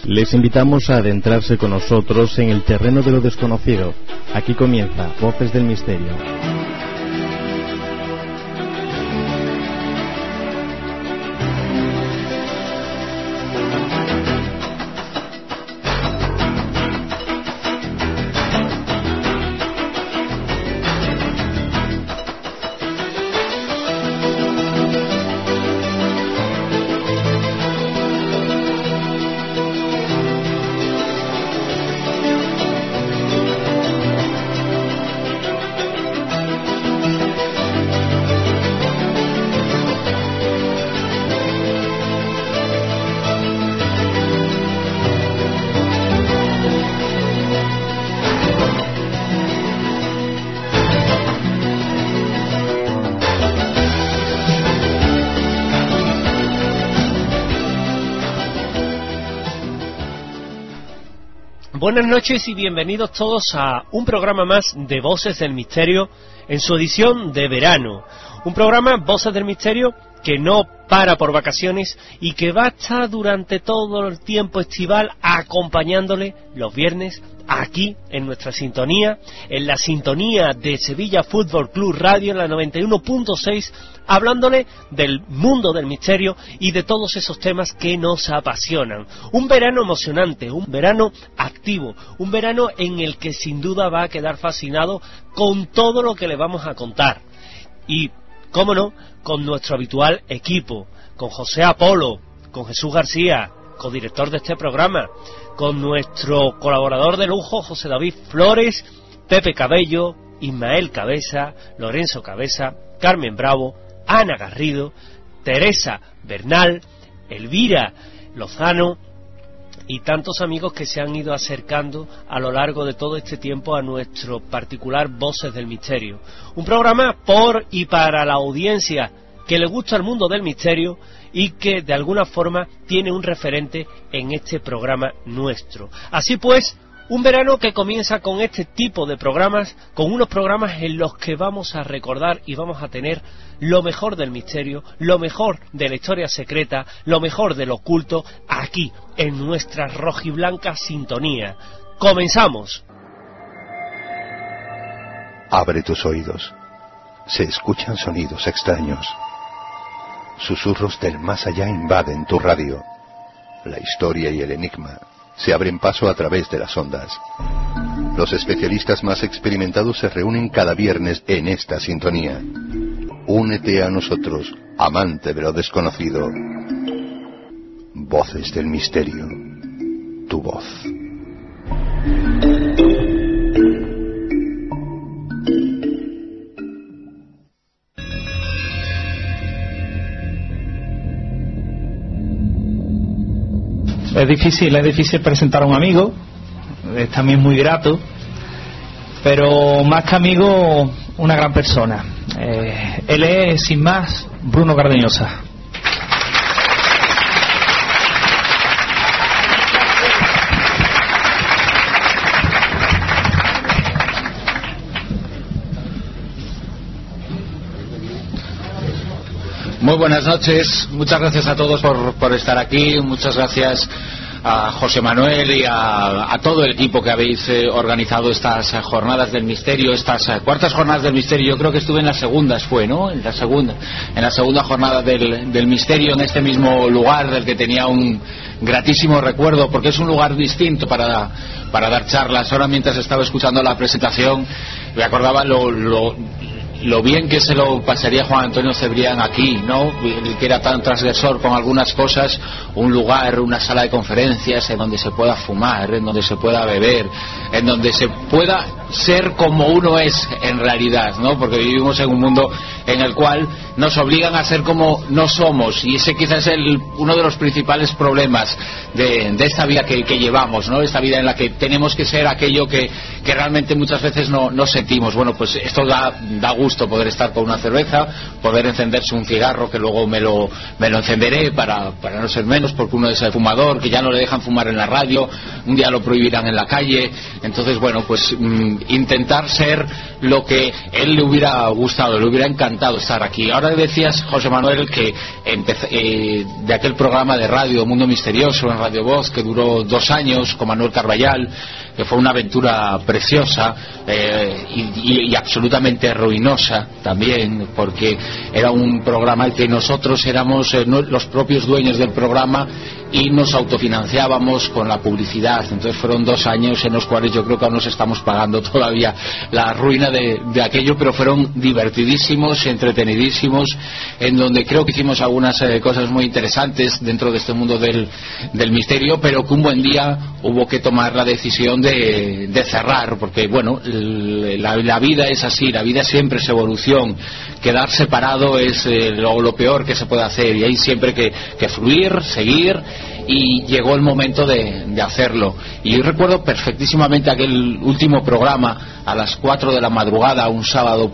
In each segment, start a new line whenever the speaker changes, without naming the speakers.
Les invitamos a adentrarse con nosotros en el terreno de lo desconocido. Aquí comienza Voces del Misterio.
Buenas noches y bienvenidos todos a un programa más de Voces del Misterio en su edición de verano. Un programa, Voces del Misterio, que no para por vacaciones y que va a estar durante todo el tiempo estival acompañándole los viernes aquí en nuestra sintonía, en la sintonía de Sevilla Fútbol Club Radio en la 91.6, hablándole del mundo del misterio y de todos esos temas que nos apasionan. Un verano emocionante, un verano activo, un verano en el que sin duda va a quedar fascinado con todo lo que le vamos a contar. Y, cómo no, con nuestro habitual equipo, con José Apolo, con Jesús García, codirector de este programa, con nuestro colaborador de lujo, José David Flores, Pepe Cabello, Ismael Cabeza, Lorenzo Cabeza, Carmen Bravo, Ana Garrido, Teresa Bernal, Elvira Lozano y tantos amigos que se han ido acercando a lo largo de todo este tiempo a nuestro particular Voces del Misterio. Un programa por y para la audiencia que le gusta el mundo del misterio y que de alguna forma tiene un referente en este programa nuestro. Así pues, un verano que comienza con este tipo de programas, con unos programas en los que vamos a recordar y vamos a tener lo mejor del misterio, lo mejor de la historia secreta, lo mejor del oculto, aquí, en nuestra rojiblanca sintonía. ¡Comenzamos!
Abre tus oídos. Se escuchan sonidos extraños. Susurros del más allá invaden tu radio. La historia y el enigma se abren paso a través de las ondas. Los especialistas más experimentados se reúnen cada viernes en esta sintonía. Únete a nosotros, amante de lo desconocido. Voces del Misterio. Tu voz.
Es difícil presentar a un amigo, es también muy grato, pero más que amigo, una gran persona. Él es, sin más, Bruno Cardeñosa.
Muy buenas noches, muchas gracias a todos por estar aquí, muchas gracias a José Manuel y a todo el equipo que habéis organizado estas jornadas del misterio, estas cuartas jornadas del misterio. Yo creo que estuve en las segundas, ¿no? En la segunda jornada del misterio, en este mismo lugar del que tenía un gratísimo recuerdo, porque es un lugar distinto para dar charlas. Ahora, mientras estaba escuchando la presentación, me acordaba lo bien que se lo pasaría Juan Antonio Cebrián aquí, ¿no? Que era tan transgresor con algunas cosas, un lugar, una sala de conferencias en donde se pueda fumar, en donde se pueda beber, en donde se pueda ser como uno es en realidad, ¿no? Porque vivimos en un mundo en el cual nos obligan a ser como no somos, y ese quizás es uno de los principales problemas de esta vida que llevamos, ¿no? Esta vida en la que tenemos que ser aquello que que realmente muchas veces no sentimos. Bueno, pues esto da gusto poder estar con una cerveza, poder encenderse un cigarro, que luego me lo encenderé para no ser menos, porque uno es el fumador, que ya no le dejan fumar en la radio, un día lo prohibirán en la calle. Entonces, bueno, pues intentar ser lo que él le hubiera gustado, le hubiera encantado estar aquí. Ahora decías, José Manuel, que de aquel programa de radio Mundo Misterioso en Radio Voz, que duró 2 años con Manuel Carballal, que fue una aventura preciosa y absolutamente ruinosa también, porque era un programa en que nosotros éramos los propios dueños del programa y nos autofinanciábamos con la publicidad. Entonces fueron 2 años en los cuales yo creo que aún nos estamos pagando todavía la ruina de aquello, pero fueron divertidísimos, entretenidísimos, en donde creo que hicimos algunas cosas muy interesantes dentro de este mundo del misterio, pero que un buen día hubo que tomar la decisión de cerrar, porque bueno, la vida es así, la vida siempre es evolución. Quedar separado es lo peor que se puede hacer, y hay siempre que fluir, seguir, y llegó el momento de hacerlo. Y yo recuerdo perfectísimamente aquel último programa a las 4 de la madrugada, un sábado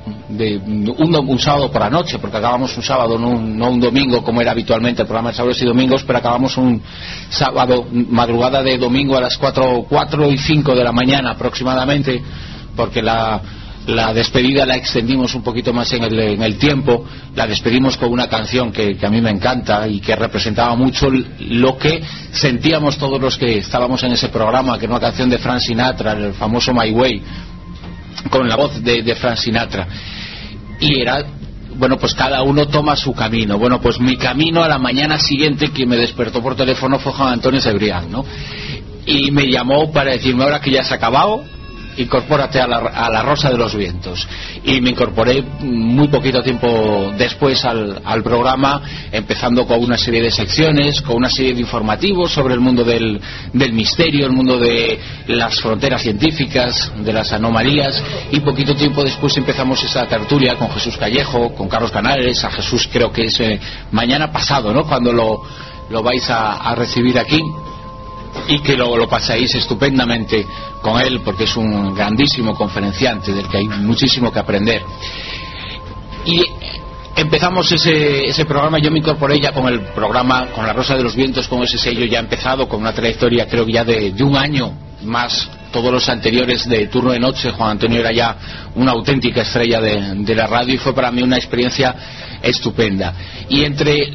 por la noche, porque acabamos un sábado, no un domingo como era habitualmente el programa de sábados y domingos, pero acabamos un sábado, madrugada de domingo a las 4 y 5 de la mañana aproximadamente, porque la despedida la extendimos un poquito más en el tiempo. La despedimos con una canción que a mí me encanta y que representaba mucho lo que sentíamos todos los que estábamos en ese programa, que era una canción de Frank Sinatra, el famoso My Way, con la voz de Frank Sinatra. Y era, bueno, pues cada uno toma su camino. Bueno, pues mi camino a la mañana siguiente, quien me despertó por teléfono fue Juan Antonio Cebrián, ¿no? Y me llamó para decirme: ahora que ya se ha acabado, incorpórate a la Rosa de los Vientos. Y me incorporé muy poquito tiempo después al programa, empezando con una serie de secciones, con una serie de informativos sobre el mundo del misterio, el mundo de las fronteras científicas, de las anomalías, y poquito tiempo después empezamos esa tertulia con Jesús Callejo, con Carlos Canales. A Jesús creo que es mañana pasado, ¿no?, cuando lo vais a recibir aquí, y que lo pasáis estupendamente con él, porque es un grandísimo conferenciante del que hay muchísimo que aprender. Y empezamos ese programa. Yo me incorporé ya con el programa, con la Rosa de los Vientos, con ese sello ya empezado, con una trayectoria creo que ya de 1 año más. Todos los anteriores de turno de noche, Juan Antonio era ya una auténtica estrella de la radio, y fue para mí una experiencia estupenda. Y entre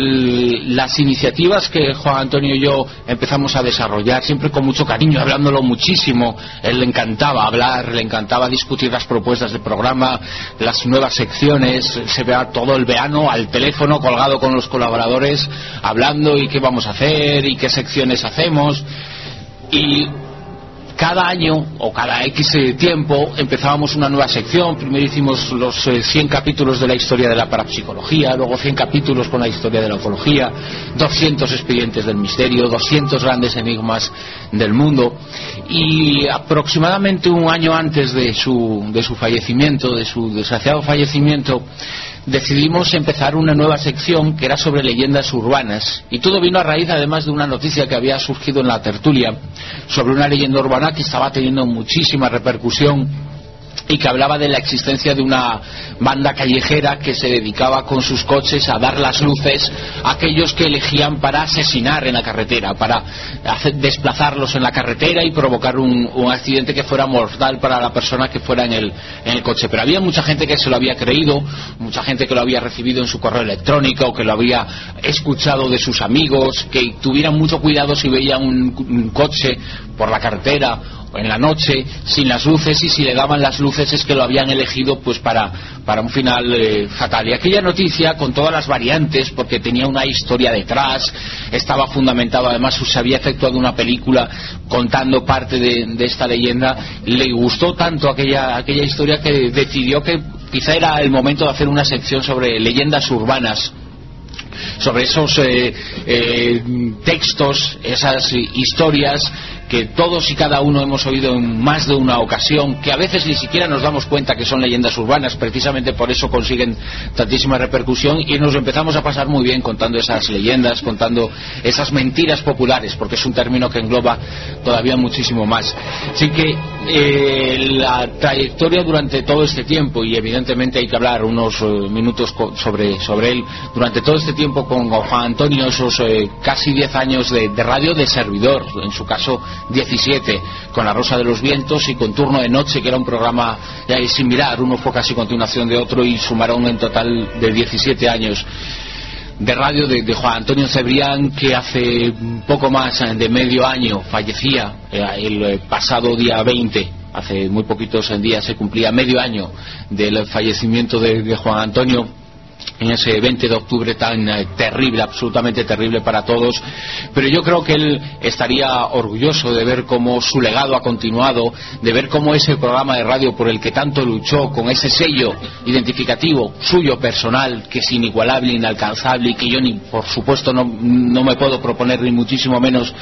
las iniciativas que Juan Antonio y yo empezamos a desarrollar, siempre con mucho cariño, hablándolo muchísimo, él le encantaba hablar, le encantaba discutir las propuestas del programa, las nuevas secciones, se vea todo el verano al teléfono colgado con los colaboradores, hablando y qué vamos a hacer y qué secciones hacemos. Y cada año o cada X tiempo empezábamos una nueva sección. Primero hicimos los 100 capítulos de la historia de la parapsicología, luego 100 capítulos con la historia de la ufología, 200 expedientes del misterio, 200 grandes enigmas del mundo. Y aproximadamente 1 año antes de su fallecimiento, de su desgraciado fallecimiento, decidimos empezar una nueva sección que era sobre leyendas urbanas, y todo vino a raíz además de una noticia que había surgido en la tertulia sobre una leyenda urbana que estaba teniendo muchísima repercusión, y que hablaba de la existencia de una banda callejera que se dedicaba con sus coches a dar las luces a aquellos que elegían para asesinar en la carretera, para desplazarlos en la carretera y provocar un accidente que fuera mortal para la persona que fuera en el coche. Pero había mucha gente que se lo había creído, mucha gente que lo había recibido en su correo electrónico, que lo había escuchado de sus amigos, que tuvieran mucho cuidado si veían un coche por la carretera en la noche sin las luces, y si le daban las luces es que lo habían elegido pues para un final fatal. Y aquella noticia, con todas las variantes, porque tenía una historia detrás, estaba fundamentado, además se había efectuado una película contando parte de esta leyenda, le gustó tanto aquella historia que decidió que quizá era el momento de hacer una sección sobre leyendas urbanas, sobre esos textos, esas historias que todos y cada uno hemos oído en más de una ocasión, que a veces ni siquiera nos damos cuenta que son leyendas urbanas, precisamente por eso consiguen tantísima repercusión, y nos empezamos a pasar muy bien contando esas leyendas, contando esas mentiras populares, porque es un término que engloba todavía muchísimo más. Así que la trayectoria durante todo este tiempo, y evidentemente hay que hablar unos minutos sobre él, durante todo este tiempo con Juan Antonio, esos casi 10 años de radio, de servidor, en su caso 17, con La Rosa de los Vientos y con Turno de Noche, que era un programa similar, uno fue casi continuación de otro, y sumaron en total de 17 años de radio de Juan Antonio Cebrián, que hace poco más de medio año fallecía, el pasado día 20, hace muy poquitos días se cumplía medio año del fallecimiento de Juan Antonio, en ese 20 de octubre tan terrible, absolutamente terrible para todos. Pero yo creo que él estaría orgulloso de ver cómo su legado ha continuado, de ver cómo ese programa de radio por el que tanto luchó, con ese sello identificativo suyo personal, que es inigualable, inalcanzable, y que yo ni por supuesto no me puedo proponer, ni muchísimo menos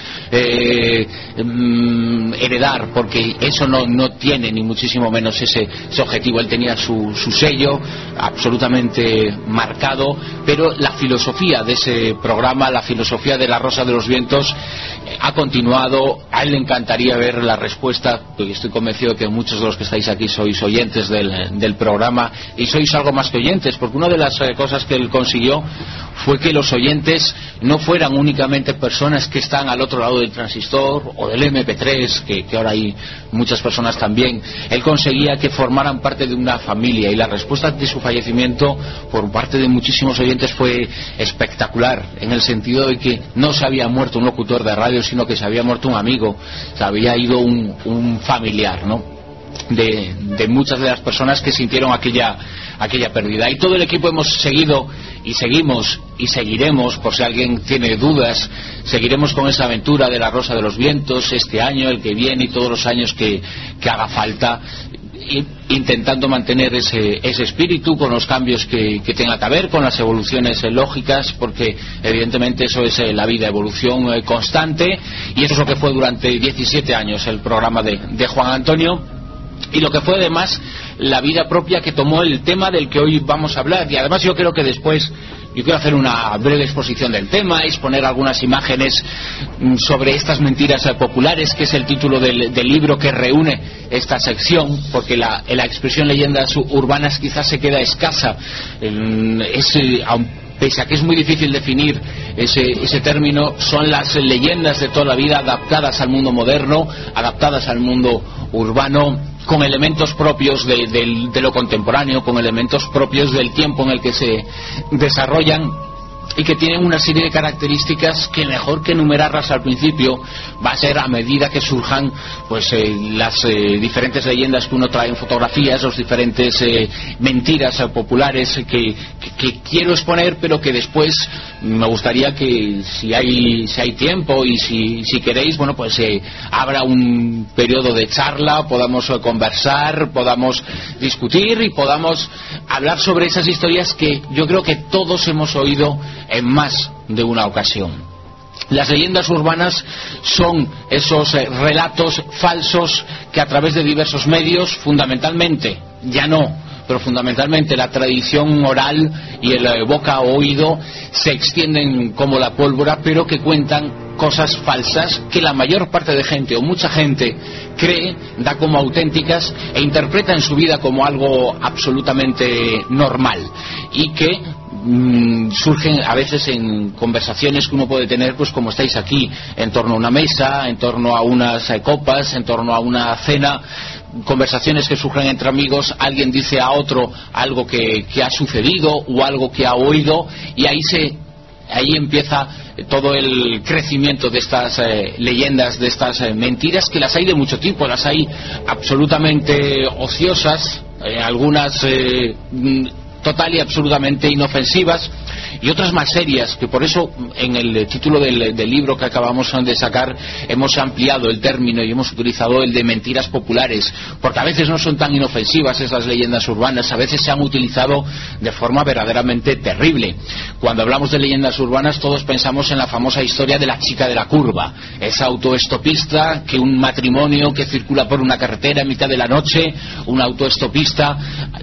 heredar, porque eso no tiene ni muchísimo menos ese objetivo. Él tenía su sello absolutamente marcado, pero la filosofía de ese programa, la filosofía de La Rosa de los Vientos, ha continuado. A él le encantaría ver la respuesta, porque estoy convencido que muchos de los que estáis aquí sois oyentes del programa, y sois algo más que oyentes, porque una de las cosas que él consiguió fue que los oyentes no fueran únicamente personas que están al otro lado del transistor o del MP3, que ahora hay muchas personas también. Él conseguía que formaran parte de una familia, y la respuesta de su fallecimiento por parte de muchísimos oyentes fue espectacular, en el sentido de que no se había muerto un locutor de radio, sino que se había muerto un amigo, se había ido un familiar, ¿no?, de muchas de las personas que sintieron aquella pérdida. Y todo el equipo hemos seguido y seguimos y seguiremos, por si alguien tiene dudas, seguiremos con esa aventura de La Rosa de los Vientos este año, el que viene y todos los años que haga falta, intentando mantener ese espíritu, con los cambios que tenga que haber, con las evoluciones lógicas, porque evidentemente eso es la vida, evolución constante, y eso es lo que fue durante 17 años el programa de Juan Antonio, y lo que fue además la vida propia que tomó el tema del que hoy vamos a hablar. Y además yo creo que después yo quiero hacer una breve exposición del tema, exponer algunas imágenes sobre estas mentiras populares, que es el título del libro que reúne esta sección, porque la expresión leyendas urbanas quizás se queda escasa. Pese a que es muy difícil definir ese término, son las leyendas de toda la vida adaptadas al mundo moderno, adaptadas al mundo urbano, con elementos propios de lo contemporáneo, con elementos propios del tiempo en el que se desarrollan, y que tienen una serie de características que mejor que enumerarlas al principio va a ser a medida que surjan las diferentes leyendas que uno trae en fotografías, las diferentes mentiras populares que quiero exponer, pero que después me gustaría que si hay tiempo y si queréis, abra un periodo de charla, podamos conversar, podamos discutir y podamos hablar sobre esas historias que yo creo que todos hemos oído en más de una ocasión. Las leyendas urbanas son esos relatos falsos que a través de diversos medios, fundamentalmente la tradición oral y el boca a oído, se extienden como la pólvora, pero que cuentan cosas falsas que la mayor parte de gente, o mucha gente, cree, da como auténticas e interpreta en su vida como algo absolutamente normal, y que surgen a veces en conversaciones que uno puede tener, pues como estáis aquí, en torno a una mesa, en torno a unas copas, en torno a una cena, conversaciones que surgen entre amigos. Alguien dice a otro algo que ha sucedido o algo que ha oído, y ahí empieza todo el crecimiento de estas leyendas, de estas mentiras, que las hay de mucho tipo, las hay absolutamente ociosas, algunas total y absolutamente inofensivas, y otras más serias, que por eso en el título del libro que acabamos de sacar hemos ampliado el término y hemos utilizado el de mentiras populares, porque a veces no son tan inofensivas esas leyendas urbanas, a veces se han utilizado de forma verdaderamente terrible. Cuando hablamos de leyendas urbanas todos pensamos en la famosa historia de la chica de la curva, esa autoestopista que un matrimonio que circula por una carretera en mitad de la noche, un autoestopista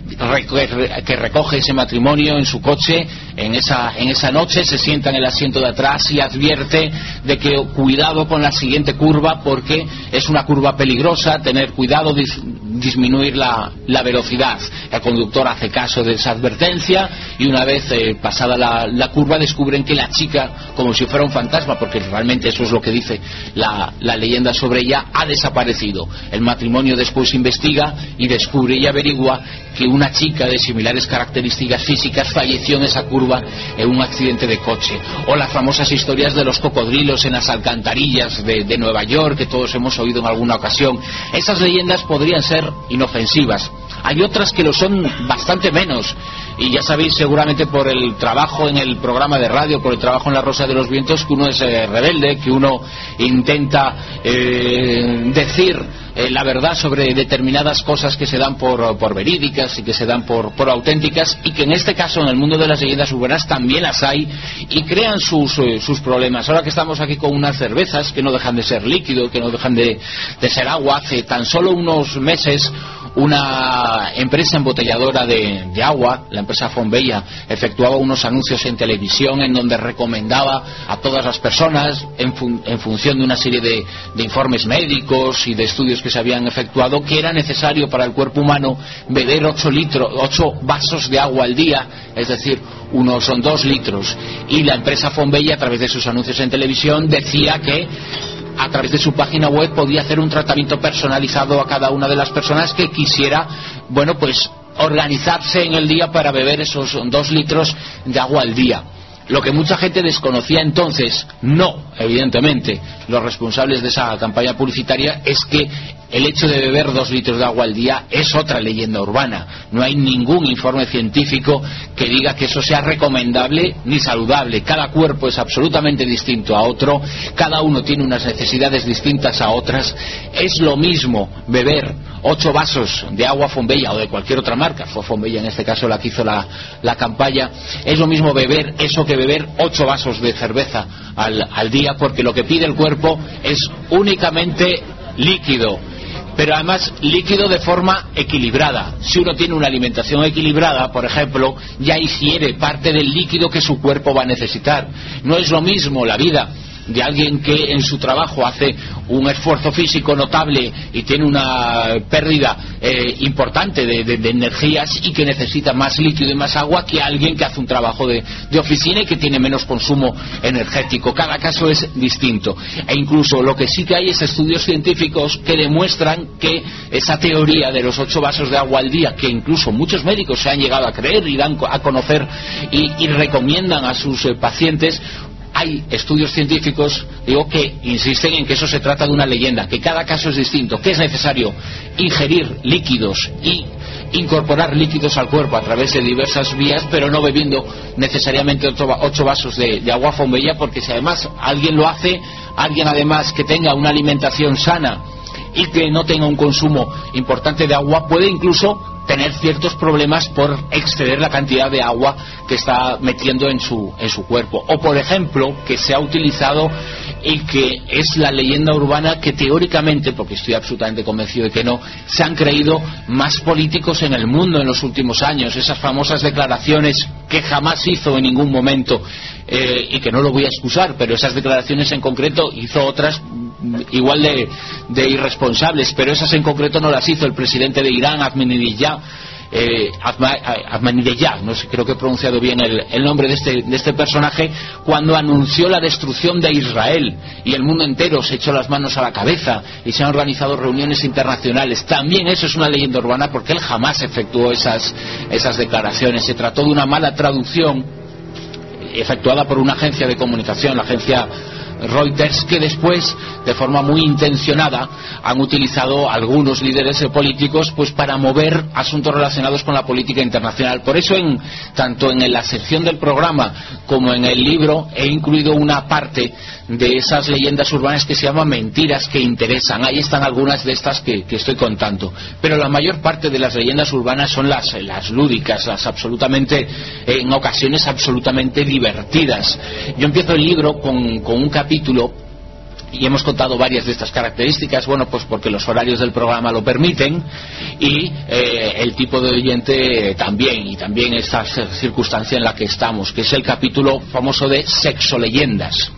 que recoge ese matrimonio en su coche en esa noche, se sienta en el asiento de atrás y advierte de que cuidado con la siguiente curva porque es una curva peligrosa, tener cuidado, disminuir la velocidad. El conductor hace caso de esa advertencia y una vez pasada la curva descubren que la chica, como si fuera un fantasma, porque realmente eso es lo que dice la leyenda sobre ella, ha desaparecido. El matrimonio después investiga y descubre y averigua que una chica de similares características físicas falleció en esa curva en un accidente de coche. O las famosas historias de los cocodrilos en las alcantarillas de Nueva York, que todos hemos oído en alguna ocasión. Esas leyendas podrían ser inofensivas. Hay otras que lo son bastante menos, y ya sabéis seguramente por el trabajo en el programa de radio, por el trabajo en La Rosa de los Vientos, que uno es rebelde, que uno intenta decir la verdad sobre determinadas cosas que se dan por verídicas y que se dan por auténticas, y que en este caso en el mundo de las leyendas urbanas también las hay y crean sus problemas. Ahora que estamos aquí con unas cervezas que no dejan de ser líquido, que no dejan de ser agua, hace tan solo unos meses una empresa embotelladora de agua, la empresa Fonbella, efectuaba unos anuncios en televisión en donde recomendaba a todas las personas, en función de una serie de informes médicos y de estudios que se habían efectuado, que era necesario para el cuerpo humano beber 8 vasos de agua al día, es decir, son 2 litros. Y la empresa Fonbella, a través de sus anuncios en televisión, decía que a través de su página web podía hacer un tratamiento personalizado a cada una de las personas que quisiera, organizarse en el día para beber esos 2 litros de agua al día. Lo que mucha gente desconocía entonces, evidentemente, los responsables de esa campaña publicitaria, es que el hecho de beber 2 litros de agua al día es otra leyenda urbana. No hay ningún informe científico que diga que eso sea recomendable ni saludable. Cada cuerpo es absolutamente distinto a otro, cada uno tiene unas necesidades distintas a otras. Es lo mismo beber 8 vasos de agua Fonbella o de cualquier otra marca, fue Fonbella en este caso la que hizo la campaña, es lo mismo beber eso que beber 8 vasos de cerveza al día, porque lo que pide el cuerpo es únicamente líquido, pero además líquido de forma equilibrada. Si uno tiene una alimentación equilibrada, por ejemplo, ya ingiere parte del líquido que su cuerpo va a necesitar. No es lo mismo la vida de alguien que en su trabajo hace un esfuerzo físico notable y tiene una pérdida importante de energías y que necesita más líquido y más agua, que alguien que hace un trabajo de oficina y que tiene menos consumo energético. Cada caso es distinto, e incluso lo que sí que hay es estudios científicos que demuestran que esa teoría de los 8 vasos de agua al día, que incluso muchos médicos se han llegado a creer y dan a conocer y recomiendan a sus pacientes, hay estudios científicos, que insisten en que eso se trata de una leyenda, que cada caso es distinto, que es necesario ingerir líquidos y incorporar líquidos al cuerpo a través de diversas vías, pero no bebiendo necesariamente 8 vasos de agua Fonbella, porque si además alguien lo hace, alguien además que tenga una alimentación sana y que no tenga un consumo importante de agua, puede incluso tener ciertos problemas por exceder la cantidad de agua que está metiendo en su cuerpo. O por ejemplo, que se ha utilizado y que es la leyenda urbana que teóricamente, porque estoy absolutamente convencido de que no, se han creído más políticos en el mundo en los últimos años, esas famosas declaraciones que jamás hizo en ningún momento, y que no lo voy a excusar, pero esas declaraciones en concreto hizo otras igual de irresponsables, pero esas en concreto no las hizo el presidente de Irán, Ahmadinejad, no sé, creo que he pronunciado bien el nombre de este personaje, cuando anunció la destrucción de Israel, y el mundo entero se echó las manos a la cabeza y se han organizado reuniones internacionales. También eso es una leyenda urbana, porque él jamás efectuó esas declaraciones. Se trató de una mala traducción efectuada por una agencia de comunicación, la agencia Reuters, que después, de forma muy intencionada, han utilizado algunos líderes políticos pues para mover asuntos relacionados con la política internacional. Por eso, tanto en la sección del programa como en el libro, he incluido una parte de esas leyendas urbanas que se llaman mentiras que interesan. Ahí están algunas de estas que estoy contando. Pero la mayor parte de las leyendas urbanas son las lúdicas, las absolutamente, en ocasiones absolutamente divertidas. Yo empiezo el libro con un capítulo, y hemos contado varias de estas características, bueno, pues porque los horarios del programa lo permiten, y el tipo de oyente también, y también esta circunstancia en la que estamos, que es el capítulo famoso de sexoleyendas,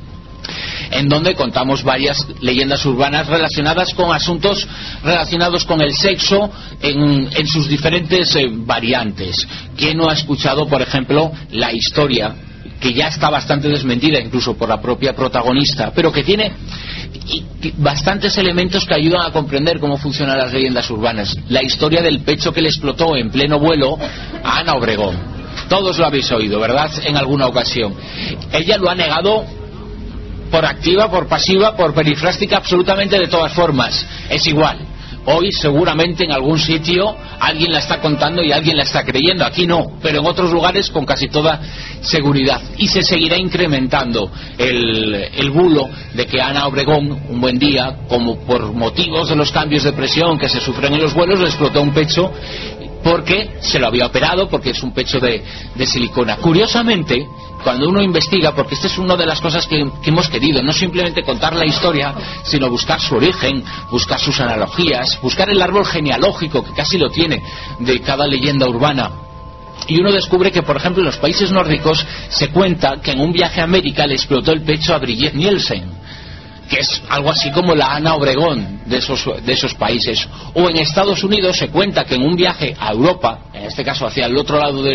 en donde contamos varias leyendas urbanas relacionadas con asuntos relacionados con el sexo en sus diferentes variantes. ¿Quién no ha escuchado, por ejemplo, la historia, que ya está bastante desmentida incluso por la propia protagonista, pero que tiene bastantes elementos que ayudan a comprender cómo funcionan las leyendas urbanas? La historia del pecho que le explotó en pleno vuelo a Ana Obregón. Todos lo habéis oído, ¿verdad?, en alguna ocasión. Ella lo ha negado por activa, por pasiva, por perifrástica, absolutamente de todas formas. Es igual. Hoy seguramente en algún sitio alguien la está contando y alguien la está creyendo. Aquí no, pero en otros lugares con casi toda seguridad. Y se seguirá incrementando el bulo de que Ana Obregón, un buen día, como por motivos de los cambios de presión que se sufren en los vuelos, le explotó un pecho porque se lo había operado, porque es un pecho de silicona. Curiosamente, cuando uno investiga, porque esta es una de las cosas que hemos querido, no simplemente contar la historia, sino buscar su origen, buscar sus analogías, buscar el árbol genealógico, que casi lo tiene, de cada leyenda urbana. Y uno descubre que, por ejemplo, en los países nórdicos se cuenta que en un viaje a América le explotó el pecho a Brigitte Nielsen, que es algo así como la Ana Obregón de esos países. O en Estados Unidos se cuenta que en un viaje a Europa, en este caso hacia el otro lado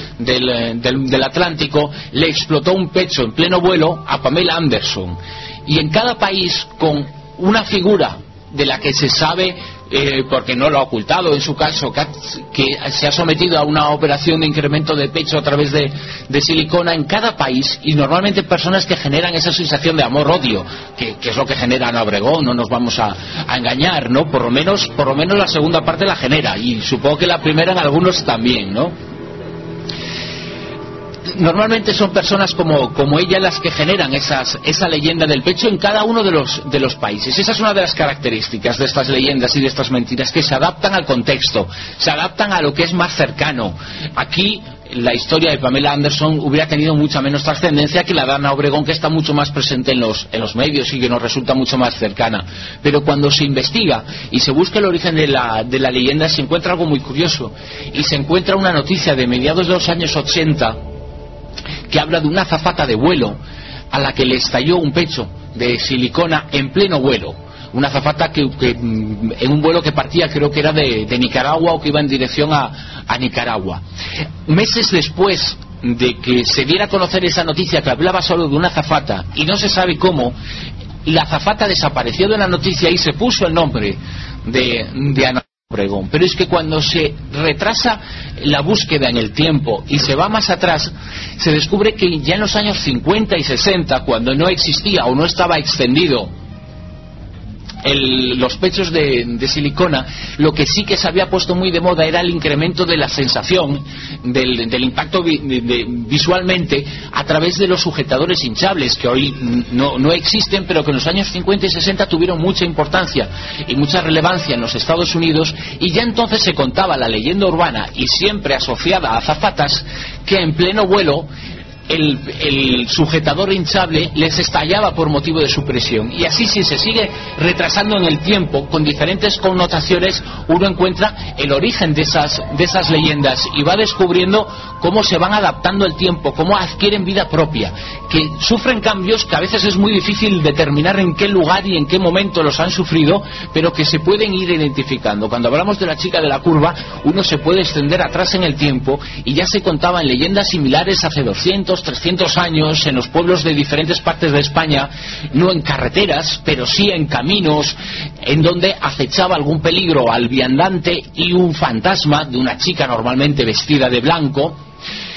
del Atlántico, le explotó un pecho en pleno vuelo a Pamela Anderson. Y en cada país con una figura de la que se sabe, porque no lo ha ocultado en su caso, que se ha sometido a una operación de incremento de pecho a través de silicona en cada país, y normalmente personas que generan esa sensación de amor-odio, que es lo que genera Ana Obregón, no nos vamos a engañar, ¿no? Por lo menos la segunda parte la genera, y supongo que la primera en algunos también, ¿no? Normalmente son personas como ella las que generan esa leyenda del pecho en cada uno de los países. Esa es una de las características de estas leyendas y de estas mentiras, que se adaptan al contexto, se adaptan a lo que es más cercano. Aquí la historia de Pamela Anderson hubiera tenido mucha menos trascendencia que la de Ana Obregón, que está mucho más presente en los medios y que nos resulta mucho más cercana. Pero cuando se investiga y se busca el origen de la leyenda, se encuentra algo muy curioso, y se encuentra una noticia de mediados de los años 80 que habla de una azafata de vuelo a la que le estalló un pecho de silicona en pleno vuelo. Una azafata que en un vuelo que partía, creo que era de Nicaragua, o que iba en dirección a Nicaragua. Meses después de que se diera a conocer esa noticia, que hablaba solo de una azafata y no se sabe cómo, la azafata desapareció de la noticia y se puso el nombre de Ana Obregón. Pero es que cuando se retrasa la búsqueda en el tiempo y se va más atrás, se descubre que ya en los años 50 y 60, cuando no existía o no estaba extendido los pechos de silicona, lo que sí que se había puesto muy de moda era el incremento de la sensación, del impacto visualmente, a través de los sujetadores hinchables, que hoy no existen, pero que en los años 50 y 60 tuvieron mucha importancia y mucha relevancia en los Estados Unidos. Y ya entonces se contaba la leyenda urbana, y siempre asociada a azafatas, que en pleno vuelo el sujetador hinchable les estallaba por motivo de su presión. Y así, si se sigue retrasando en el tiempo con diferentes connotaciones, uno encuentra el origen de esas leyendas y va descubriendo cómo se van adaptando al tiempo, cómo adquieren vida propia, que sufren cambios que a veces es muy difícil determinar en qué lugar y en qué momento los han sufrido, pero que se pueden ir identificando. Cuando hablamos de la chica de la curva, uno se puede extender atrás en el tiempo, y ya se contaban leyendas similares hace 200, 300 años en los pueblos de diferentes partes de España, no en carreteras, pero sí en caminos, en donde acechaba algún peligro al viandante, y un fantasma de una chica normalmente vestida de blanco,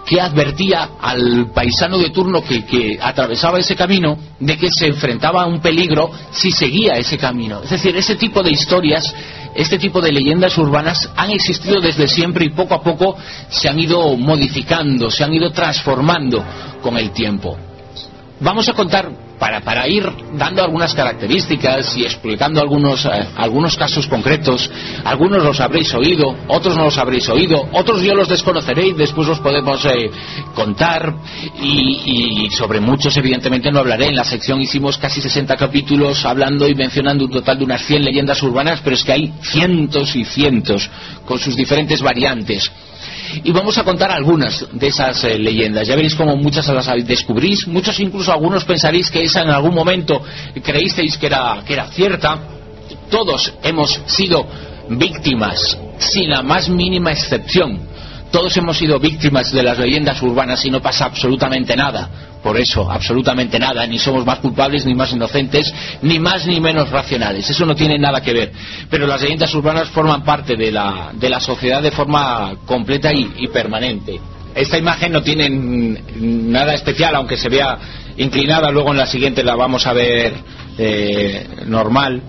que advertía al paisano de turno que atravesaba ese camino de que se enfrentaba a un peligro si seguía ese camino. Es decir, ese tipo de historias, este tipo de leyendas urbanas han existido desde siempre y poco a poco se han ido modificando, se han ido transformando con el tiempo. Vamos a contar, para ir dando algunas características y explicando algunos casos concretos. Algunos los habréis oído, otros no los habréis oído, otros yo los desconoceré y después los podemos contar, y sobre muchos evidentemente no hablaré. En la sección hicimos casi 60 capítulos hablando y mencionando un total de unas 100 leyendas urbanas, pero es que hay cientos y cientos con sus diferentes variantes. Y vamos a contar algunas de esas leyendas. Ya veréis cómo muchas las descubrís, muchos incluso algunos pensaréis que esa en algún momento creísteis que era cierta. Todos hemos sido víctimas, sin la más mínima excepción. Todos hemos sido víctimas de las leyendas urbanas y no pasa absolutamente nada. Por eso, absolutamente nada. Ni somos más culpables, ni más inocentes, ni más ni menos racionales. Eso no tiene nada que ver. Pero las leyendas urbanas forman parte de la sociedad de forma completa y permanente. Esta imagen no tiene nada especial, aunque se vea inclinada. Luego en la siguiente la vamos a ver normal.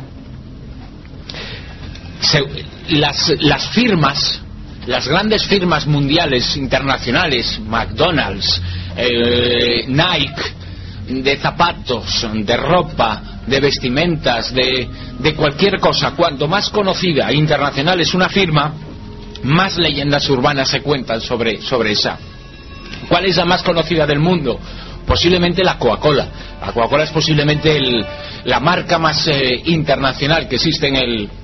Las firmas, las grandes firmas mundiales, internacionales, McDonald's, Nike, de zapatos, de ropa, de vestimentas, de cualquier cosa, cuanto más conocida internacional es una firma, más leyendas urbanas se cuentan sobre esa. ¿Cuál es la más conocida del mundo? Posiblemente la Coca-Cola. La Coca-Cola es posiblemente la marca más internacional que existe en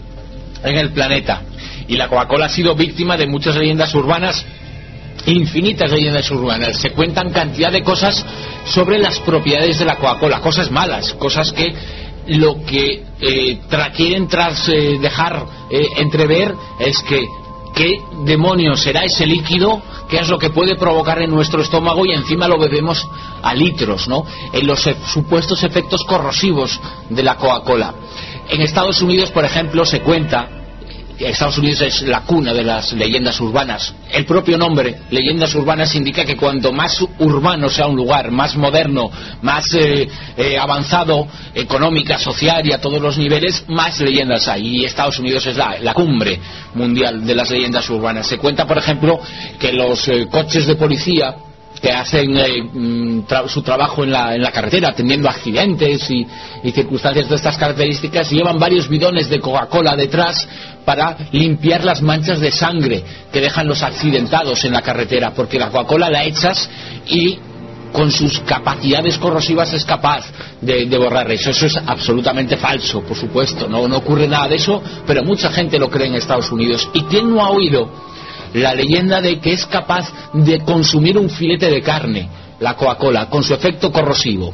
el planeta. Y la Coca-Cola ha sido víctima de muchas leyendas urbanas, infinitas leyendas urbanas. Se cuentan cantidad de cosas sobre las propiedades de la Coca-Cola, cosas malas, cosas que lo que quieren dejar entrever es que qué demonios será ese líquido, qué es lo que puede provocar en nuestro estómago, y encima lo bebemos a litros, ¿no? En los supuestos efectos corrosivos de la Coca-Cola. En Estados Unidos, por ejemplo, se cuenta. Estados Unidos es la cuna de las leyendas urbanas. El propio nombre, leyendas urbanas, indica que cuanto más urbano sea un lugar, más moderno, más avanzado económica, social y a todos los niveles, más leyendas hay. Y Estados Unidos es la cumbre mundial de las leyendas urbanas. Se cuenta, por ejemplo, que los coches de policía que hacen su trabajo en la carretera, atendiendo accidentes y circunstancias de estas características, llevan varios bidones de Coca-Cola detrás para limpiar las manchas de sangre que dejan los accidentados en la carretera, porque la Coca-Cola la echas y con sus capacidades corrosivas es capaz de borrar eso. Eso es absolutamente falso, por supuesto, no ocurre nada de eso, pero mucha gente lo cree en Estados Unidos. ¿Y quién no ha oído la leyenda de que es capaz de consumir un filete de carne, la Coca-Cola, con su efecto corrosivo?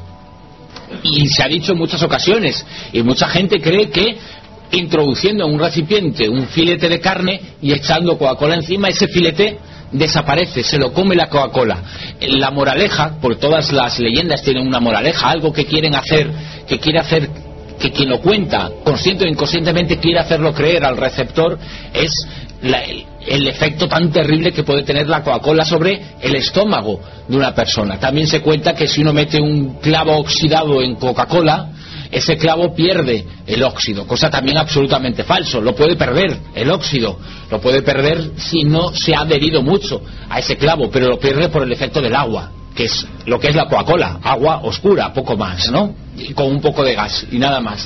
Y se ha dicho en muchas ocasiones, y mucha gente cree que introduciendo en un recipiente un filete de carne y echando Coca-Cola encima, ese filete desaparece, se lo come la Coca-Cola. La moraleja, porque todas las leyendas tienen una moraleja, algo que quieren hacer, que quiere hacer que quien lo cuenta, consciente o inconscientemente, quiere hacerlo creer al receptor, es el efecto tan terrible que puede tener la Coca-Cola sobre el estómago de una persona. También se cuenta que si uno mete un clavo oxidado en Coca-Cola, ese clavo pierde el óxido, cosa también absolutamente falso. Lo puede perder el óxido, lo puede perder si no se ha adherido mucho a ese clavo, pero lo pierde por el efecto del agua, que es lo que es la Coca-Cola, agua oscura, poco más, ¿no? Y con un poco de gas y nada más.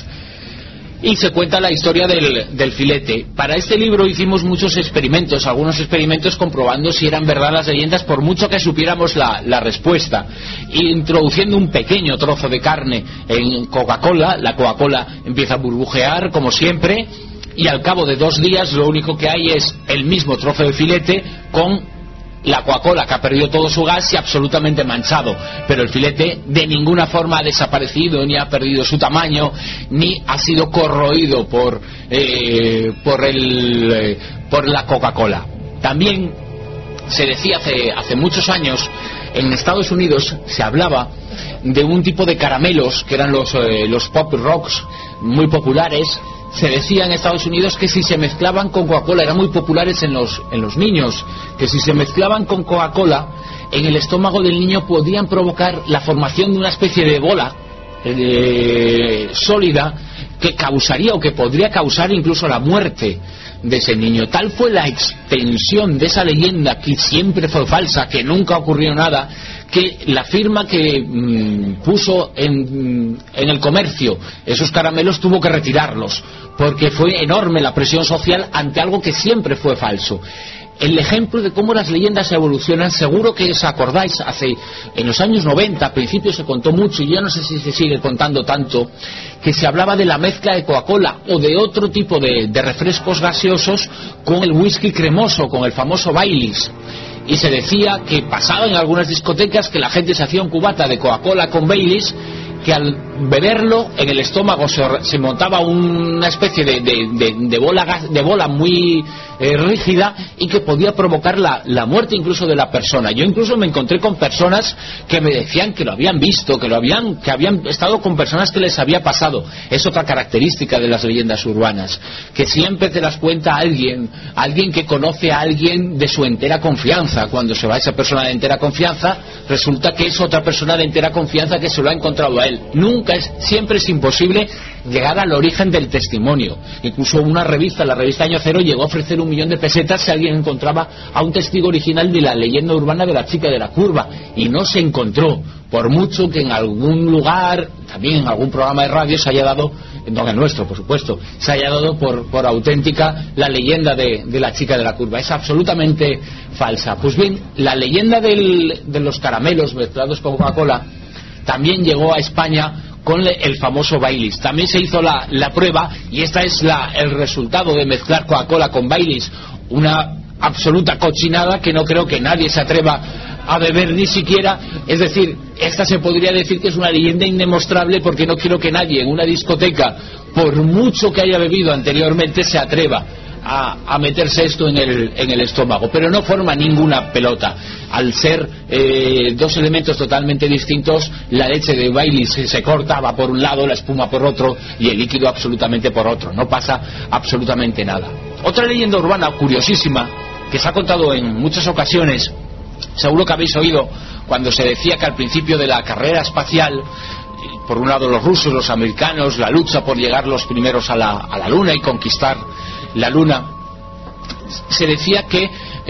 Y se cuenta la historia del filete. Para este libro hicimos muchos experimentos, algunos experimentos comprobando si eran verdad las leyendas, por mucho que supiéramos la respuesta. Introduciendo un pequeño trozo de carne en Coca-Cola, la Coca-Cola empieza a burbujear como siempre, y al cabo de 2 días lo único que hay es el mismo trozo de filete con la Coca-Cola, que ha perdido todo su gas y absolutamente manchado, pero el filete de ninguna forma ha desaparecido, ni ha perdido su tamaño, ni ha sido corroído por la Coca-Cola. También se decía hace muchos años en Estados Unidos se hablaba de un tipo de caramelos que eran los Pop Rocks, muy populares. Se decía en Estados Unidos que si se mezclaban con Coca-Cola, eran muy populares en los niños, que si se mezclaban con Coca-Cola en el estómago del niño podían provocar la formación de una especie de bola sólida que causaría o que podría causar incluso la muerte de ese niño. Tal fue la extensión de esa leyenda, que siempre fue falsa, que nunca ocurrió nada, que la firma que puso en el comercio esos caramelos tuvo que retirarlos, porque fue enorme la presión social ante algo que siempre fue falso. El ejemplo de cómo las leyendas evolucionan, seguro que os acordáis, en los años 90, a principios se contó mucho, y yo no sé si se sigue contando tanto, que se hablaba de la mezcla de Coca-Cola o de otro tipo de refrescos gaseosos con el whisky cremoso, con el famoso Baileys. Y se decía que pasaba en algunas discotecas que la gente se hacía un cubata de Coca-Cola con Baileys, que al beberlo en el estómago se montaba una especie de bola muy rígida, y que podía provocar la muerte incluso de la persona. Yo incluso me encontré con personas que me decían que lo habían visto, que habían estado con personas que les había pasado. Es otra característica de las leyendas urbanas, que siempre te las cuenta alguien que conoce a alguien de su entera confianza. Cuando se va esa persona de entera confianza, resulta que es otra persona de entera confianza que se lo ha encontrado a él. Siempre es imposible llegar al origen del testimonio. Incluso una revista, la revista Año Cero, llegó a ofrecer 1 millón de pesetas si alguien encontraba a un testigo original de la leyenda urbana de la chica de la curva, y no se encontró, por mucho que en algún lugar, también en algún programa de radio, se haya dado, no en el nuestro por supuesto, se haya dado por auténtica la leyenda de la chica de la curva. Es absolutamente falsa. Pues bien, la leyenda de los caramelos mezclados con Coca-Cola también llegó a España con el famoso Baileys. También se hizo la prueba, y esta es el resultado de mezclar Coca-Cola con Baileys, una absoluta cochinada que no creo que nadie se atreva a beber ni siquiera. Es decir, esta se podría decir que es una leyenda indemostrable, porque no quiero que nadie en una discoteca, por mucho que haya bebido anteriormente, se atreva a meterse esto en el estómago. Pero no forma ninguna pelota. Al ser dos elementos totalmente distintos, la leche de Baileys se corta, va por un lado, la espuma por otro, y el líquido absolutamente por otro. No pasa absolutamente nada. Otra leyenda urbana curiosísima, que se ha contado en muchas ocasiones, seguro que habéis oído cuando se decía que al principio de la carrera espacial, por un lado los rusos, los americanos, la lucha por llegar los primeros a la Luna y conquistar la Luna, se decía que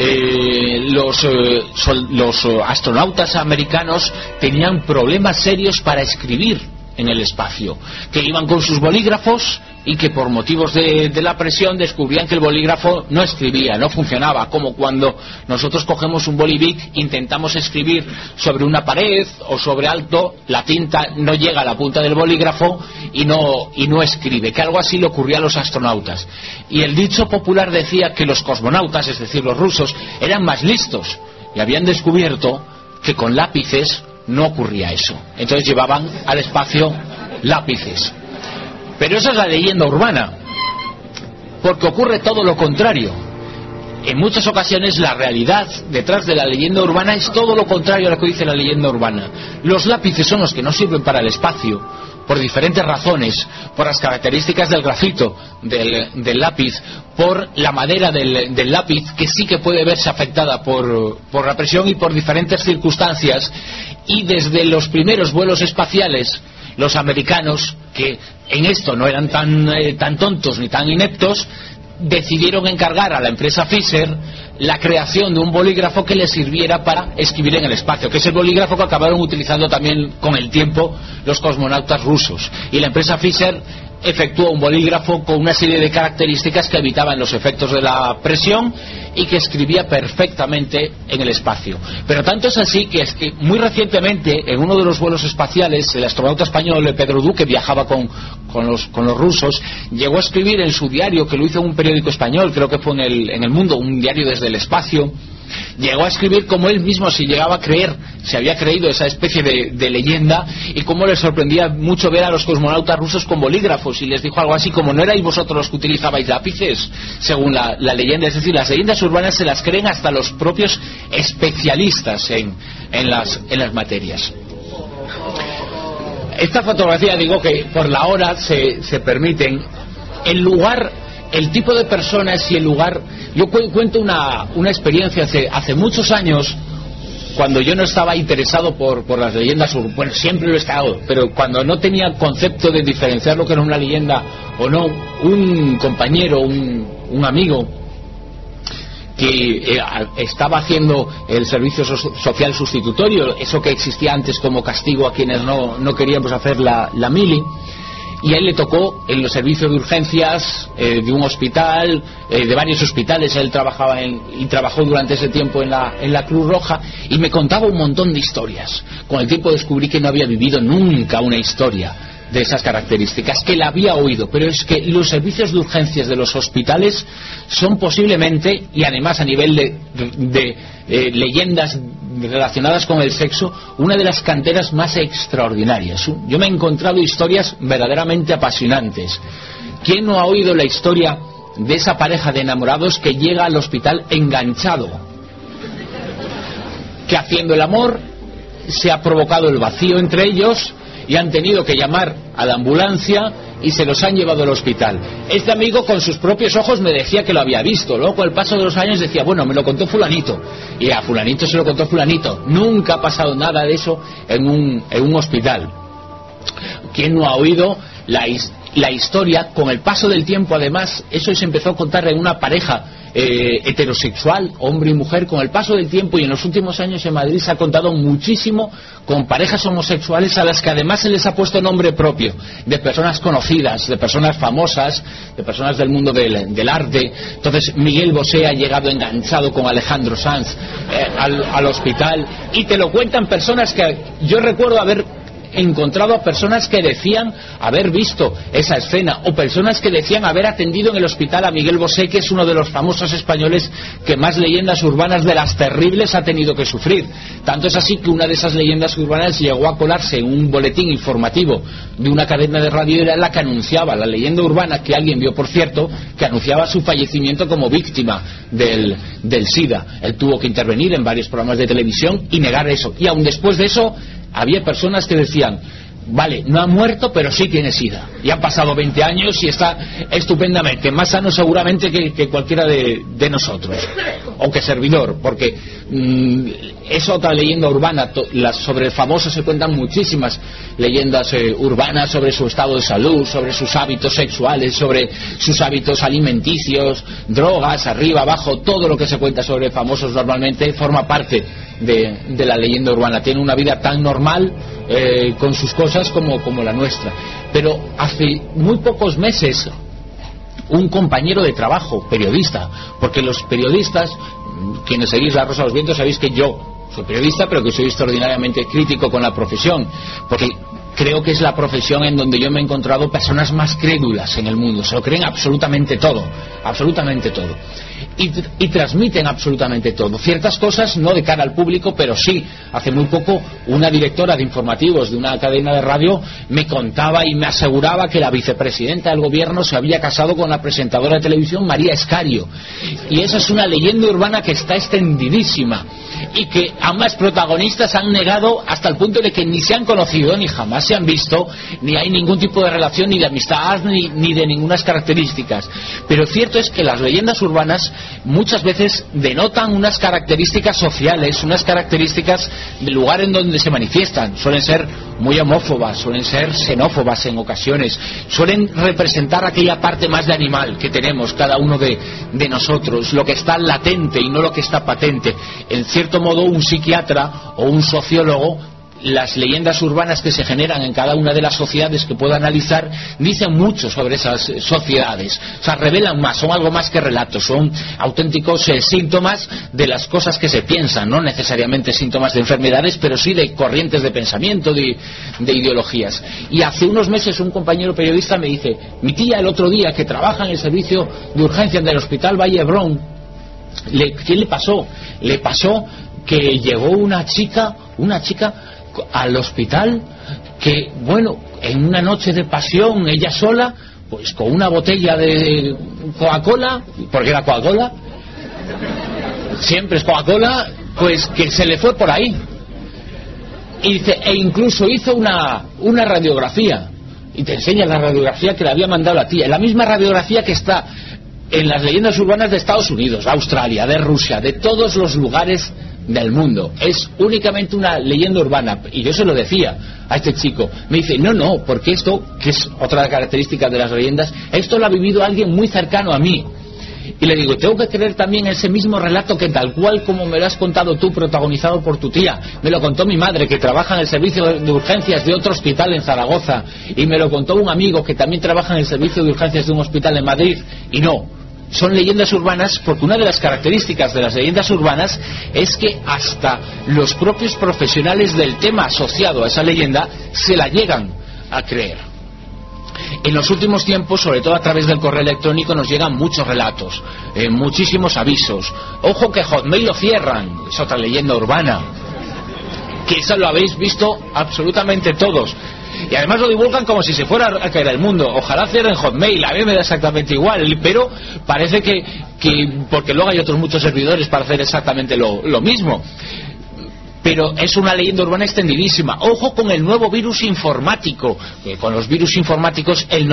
los astronautas americanos tenían problemas serios para escribir en el espacio, que iban con sus bolígrafos y que por motivos de la presión descubrían que el bolígrafo no escribía, no funcionaba, como cuando nosotros cogemos un bolivic, intentamos escribir sobre una pared o sobre alto, la tinta no llega a la punta del bolígrafo y no escribe, que algo así le ocurría a los astronautas. Y el dicho popular decía que los cosmonautas, es decir, los rusos, eran más listos y habían descubierto que con lápices no ocurría eso. Entonces llevaban al espacio lápices. Pero esa es la leyenda urbana, porque ocurre todo lo contrario. En muchas ocasiones la realidad detrás de la leyenda urbana es todo lo contrario a lo que dice la leyenda urbana. Los lápices son los que no sirven para el espacio, por diferentes razones, por las características del grafito del lápiz, por la madera del lápiz, que sí que puede verse afectada por la presión y por diferentes circunstancias. Y desde los primeros vuelos espaciales, los americanos, que en esto no eran tan tontos ni tan ineptos, decidieron encargar a la empresa Fisher la creación de un bolígrafo que les sirviera para escribir en el espacio, que es el bolígrafo que acabaron utilizando también con el tiempo los cosmonautas rusos. Y la empresa Fisher efectuó un bolígrafo con una serie de características que evitaban los efectos de la presión y que escribía perfectamente en el espacio. Pero tanto es así que muy recientemente, en uno de los vuelos espaciales, el astronauta español Pedro Duque viajaba con los rusos, llegó a escribir en su diario, que lo hizo en un periódico español, creo que fue en el Mundo, un diario desde el espacio, llegó a escribir cómo él mismo se llegaba a creer, se había creído esa especie de leyenda, y cómo le sorprendía mucho ver a los cosmonautas rusos con bolígrafos, y les dijo algo así como: no erais vosotros los que utilizabais lápices, según la leyenda. Es decir, las leyendas urbanas se las creen hasta los propios especialistas en las materias. Esta fotografía, digo que por la hora se permiten el lugar, el tipo de personas y el lugar. Yo cuento una experiencia hace muchos años, cuando yo no estaba interesado por las leyendas urbanas. Bueno, siempre lo he estado, pero cuando no tenía concepto de diferenciar lo que era una leyenda o no, un compañero, un amigo que estaba haciendo el servicio social sustitutorio, eso que existía antes como castigo a quienes no queríamos hacer la mili, y a él le tocó en los servicios de urgencias de un hospital, de varios hospitales. Él trabajaba y trabajó durante ese tiempo en la Cruz Roja, y me contaba un montón de historias. Con el tiempo descubrí que no había vivido nunca una historia de esas características, que la había oído, pero es que los servicios de urgencias de los hospitales son posiblemente, y además a nivel de leyendas relacionadas con el sexo, una de las canteras más extraordinarias. Yo me he encontrado historias verdaderamente apasionantes. ¿Quién no ha oído la historia de esa pareja de enamorados que llega al hospital enganchado, que haciendo el amor se ha provocado el vacío entre ellos y han tenido que llamar a la ambulancia y se los han llevado al hospital? Este amigo con sus propios ojos me decía que lo había visto. Luego, con el paso de los años, decía: bueno, me lo contó fulanito, y a fulanito se lo contó fulanito. Nunca ha pasado nada de eso en un hospital. ¿Quién no ha oído la historia? Con el paso del tiempo, además, eso se empezó a contar en una pareja heterosexual, hombre y mujer. Con el paso del tiempo y en los últimos años en Madrid se ha contado muchísimo con parejas homosexuales a las que además se les ha puesto nombre propio, de personas conocidas, de personas famosas, de personas del mundo del arte. Entonces Miguel Bosé ha llegado enganchado con Alejandro Sanz al hospital, y te lo cuentan personas que yo recuerdo haber encontrado a personas que decían haber visto esa escena, o personas que decían haber atendido en el hospital a Miguel Bosé, que es uno de los famosos españoles que más leyendas urbanas de las terribles ha tenido que sufrir. Tanto es así que una de esas leyendas urbanas llegó a colarse en un boletín informativo de una cadena de radio, y era la que anunciaba la leyenda urbana, que alguien vio, por cierto, que anunciaba su fallecimiento como víctima del SIDA. Él tuvo que intervenir en varios programas de televisión y negar eso, y aún después de eso había personas que decían: vale, no ha muerto, pero sí tiene SIDA, y han pasado 20 años y está estupendamente, más sano seguramente que cualquiera de nosotros, o que servidor, porque es otra leyenda urbana. Sobre el famoso se cuentan muchísimas leyendas urbanas sobre su estado de salud, sobre sus hábitos sexuales, sobre sus hábitos alimenticios, drogas, arriba, abajo. Todo lo que se cuenta sobre famosos normalmente forma parte de la leyenda urbana. Tiene una vida tan normal con sus cosas como la nuestra. Pero hace muy pocos meses un compañero de trabajo, periodista, porque los periodistas, quienes seguís La Rosa de los Vientos, sabéis que yo soy periodista, pero que soy extraordinariamente crítico con la profesión, porque creo que es la profesión en donde yo me he encontrado personas más crédulas en el mundo. Se lo creen absolutamente todo, y transmiten absolutamente todo. Ciertas cosas no de cara al público, pero sí. Hace muy poco una directora de informativos de una cadena de radio me contaba y me aseguraba que la vicepresidenta del gobierno se había casado con la presentadora de televisión María Escario, y esa es una leyenda urbana que está extendidísima, y que ambas protagonistas han negado hasta el punto de que ni se han conocido, ni jamás se han visto, ni hay ningún tipo de relación, ni de amistad, ni de ninguna características. Pero cierto es que las leyendas urbanas muchas veces denotan unas características sociales, unas características del lugar en donde se manifiestan. Suelen ser muy homófobas, suelen ser xenófobas en ocasiones, suelen representar aquella parte más de animal que tenemos cada uno de nosotros, lo que está latente y no lo que está patente. En cierto modo, un psiquiatra o un sociólogo, las leyendas urbanas que se generan en cada una de las sociedades que pueda analizar, dicen mucho sobre esas sociedades. O sea, revelan más, son algo más que relatos, son auténticos síntomas de las cosas que se piensan, no necesariamente síntomas de enfermedades, pero sí de corrientes de pensamiento, de ideologías. Y hace unos meses un compañero periodista me dice: mi tía, el otro día, que trabaja en el servicio de urgencias del Hospital Valle Hebrón, ¿Qué le pasó? Le pasó que llegó una chica al hospital que, bueno, en una noche de pasión, ella sola, pues con una botella de Coca-Cola, porque era Coca-Cola, siempre es Coca-Cola, pues que se le fue por ahí. Y dice, e incluso hizo una radiografía, y te enseña la radiografía que le había mandado la tía, la misma radiografía que está en las leyendas urbanas de Estados Unidos, de Australia, de Rusia, de todos los lugares del mundo. Es únicamente una leyenda urbana. Y yo se lo decía a este chico. Me dice, no, porque esto, que es otra característica de las leyendas, esto lo ha vivido alguien muy cercano a mí. Y le digo, tengo que creer también ese mismo relato que tal cual como me lo has contado tú, protagonizado por tu tía. Me lo contó mi madre, que trabaja en el servicio de urgencias de otro hospital en Zaragoza. Y me lo contó un amigo que también trabaja en el servicio de urgencias de un hospital en Madrid. Y no, son leyendas urbanas, porque una de las características de las leyendas urbanas es que hasta los propios profesionales del tema asociado a esa leyenda se la llegan a creer. En los últimos tiempos, sobre todo a través del correo electrónico, nos llegan muchos relatos, muchísimos avisos. Ojo que Hotmail lo cierran, es otra leyenda urbana, que eso lo habéis visto absolutamente todos. Y además lo divulgan como si se fuera a caer el mundo. Ojalá cierren Hotmail, a mí me da exactamente igual, pero parece que porque luego hay otros muchos servidores para hacer exactamente lo mismo. Pero es una leyenda urbana extendidísima. Ojo con el nuevo virus informático, que con los virus informáticos el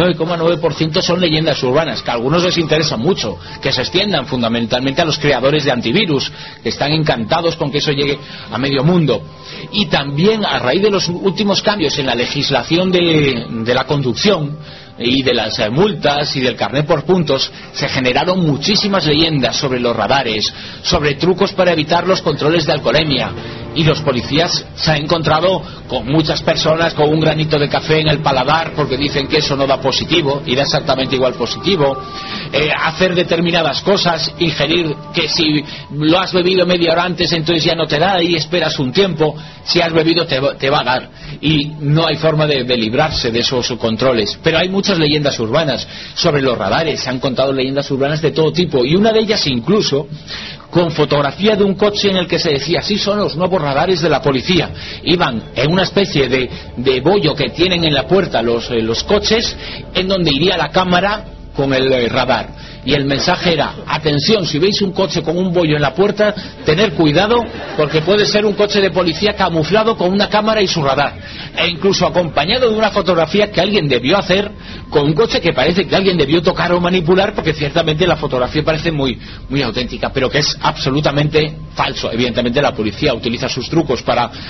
99,9% son leyendas urbanas, que a algunos les interesa mucho que se extiendan, fundamentalmente a los creadores de antivirus, que están encantados con que eso llegue a medio mundo. Y también a raíz de los últimos cambios en la legislación de la conducción y de las multas y del carnet por puntos, se generaron muchísimas leyendas sobre los radares, sobre trucos para evitar los controles de alcoholemia, y los policías se han encontrado con muchas personas con un granito de café en el paladar porque dicen que eso no da positivo, y da exactamente igual positivo. Hacer determinadas cosas, ingerir, que si lo has bebido media hora antes entonces ya no te da y esperas un tiempo, si has bebido te va a dar, y no hay forma de librarse de esos controles. Pero hay muchas leyendas urbanas sobre los radares, se han contado leyendas urbanas de todo tipo, y una de ellas incluso con fotografía de un coche en el que se decía, así son los nuevos radares de la policía. Iban en una especie de bollo que tienen en la puerta los coches, en donde iría la cámara con el radar. Y el mensaje era, atención, si veis un coche con un bollo en la puerta, tener cuidado, porque puede ser un coche de policía camuflado con una cámara y su radar. E incluso acompañado de una fotografía que alguien debió hacer con un coche que parece que alguien debió tocar o manipular, porque ciertamente la fotografía parece muy, muy auténtica, pero que es absolutamente falso. Evidentemente la policía utiliza sus trucos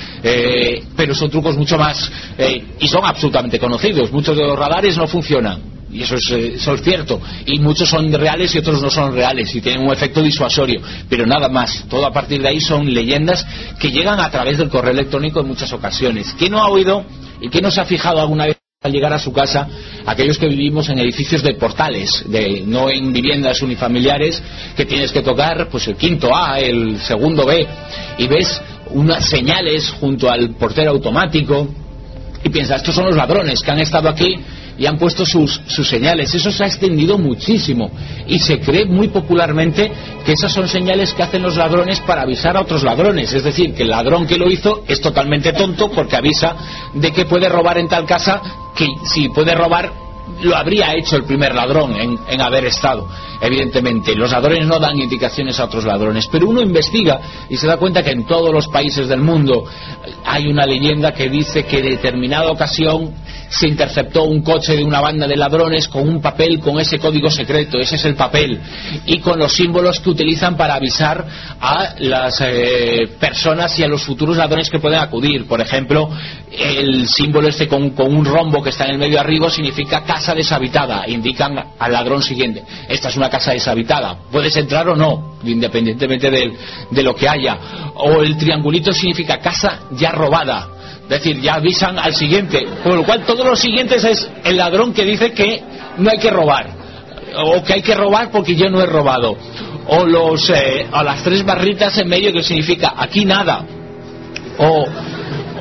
pero son trucos mucho más y son absolutamente conocidos. Muchos de los radares no funcionan, y eso es cierto, y muchos son reales y otros no son reales, y tienen un efecto disuasorio, pero nada más. Todo a partir de ahí son leyendas que llegan a través del correo electrónico en muchas ocasiones. ¿Quién no ha oído y quién no se ha fijado alguna vez al llegar a su casa, aquellos que vivimos en edificios de portales, no en viviendas unifamiliares, que tienes que tocar pues el quinto A, el segundo B, y ves unas señales junto al portero automático y piensas, estos son los ladrones que han estado aquí y han puesto sus señales? Eso se ha extendido muchísimo y se cree muy popularmente que esas son señales que hacen los ladrones para avisar a otros ladrones. Es decir, que el ladrón que lo hizo es totalmente tonto porque avisa de que puede robar en tal casa, que si puede robar lo habría hecho el primer ladrón en haber estado. Evidentemente los ladrones no dan indicaciones a otros ladrones, pero uno investiga y se da cuenta que en todos los países del mundo hay una leyenda que dice que en determinada ocasión se interceptó un coche de una banda de ladrones con un papel con ese código secreto, ese es el papel, y con los símbolos que utilizan para avisar a las personas y a los futuros ladrones que pueden acudir. Por ejemplo, el símbolo este con un rombo que está en el medio arriba significa casa deshabitada, indican al ladrón siguiente, esta es una casa deshabitada, puedes entrar o no, independientemente de lo que haya. O el triangulito significa casa ya robada, es decir, ya avisan al siguiente, con lo cual todos los siguientes es el ladrón que dice que no hay que robar, o que hay que robar porque yo no he robado. O las tres barritas en medio que significa aquí nada,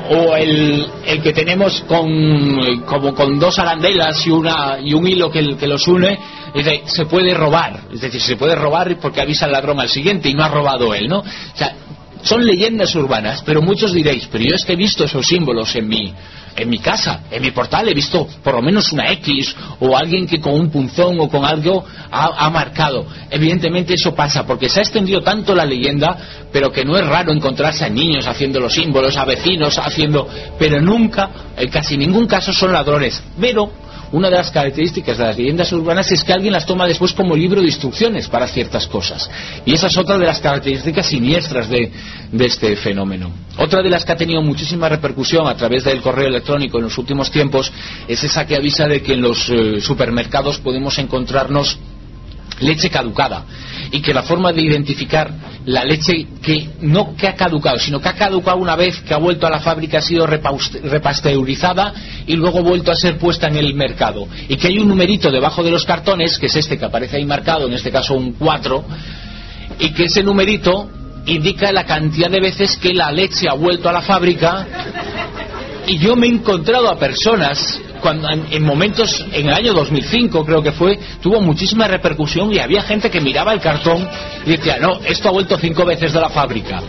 o el que tenemos como con dos arandelas y un hilo que los une, se puede robar, es decir, se puede robar porque avisa al ladrón al siguiente y no ha robado él, ¿no? O sea, son leyendas urbanas, pero muchos diréis, pero yo es que he visto esos símbolos en mi casa, en mi portal he visto por lo menos una X o alguien que con un punzón o con algo ha marcado. Evidentemente eso pasa porque se ha extendido tanto la leyenda, pero que no es raro encontrarse a niños haciendo los símbolos, a vecinos haciendo, pero nunca, en casi ningún caso son ladrones. Pero una de las características de las leyendas urbanas es que alguien las toma después como libro de instrucciones para ciertas cosas, y esa es otra de las características siniestras de este fenómeno. Otra de las que ha tenido muchísima repercusión a través del correo electrónico en los últimos tiempos es esa que avisa de que en los supermercados podemos encontrarnos leche caducada, y que la forma de identificar la leche que ha caducado, sino que ha caducado una vez, que ha vuelto a la fábrica, ha sido repasteurizada y luego vuelto a ser puesta en el mercado, y que hay un numerito debajo de los cartones, que es este que aparece ahí marcado, en este caso un 4, y que ese numerito indica la cantidad de veces que la leche ha vuelto a la fábrica. Y yo me he encontrado a personas en momentos, en el año 2005 creo que fue, tuvo muchísima repercusión y había gente que miraba el cartón y decía, no, esto ha vuelto 5 veces de la fábrica.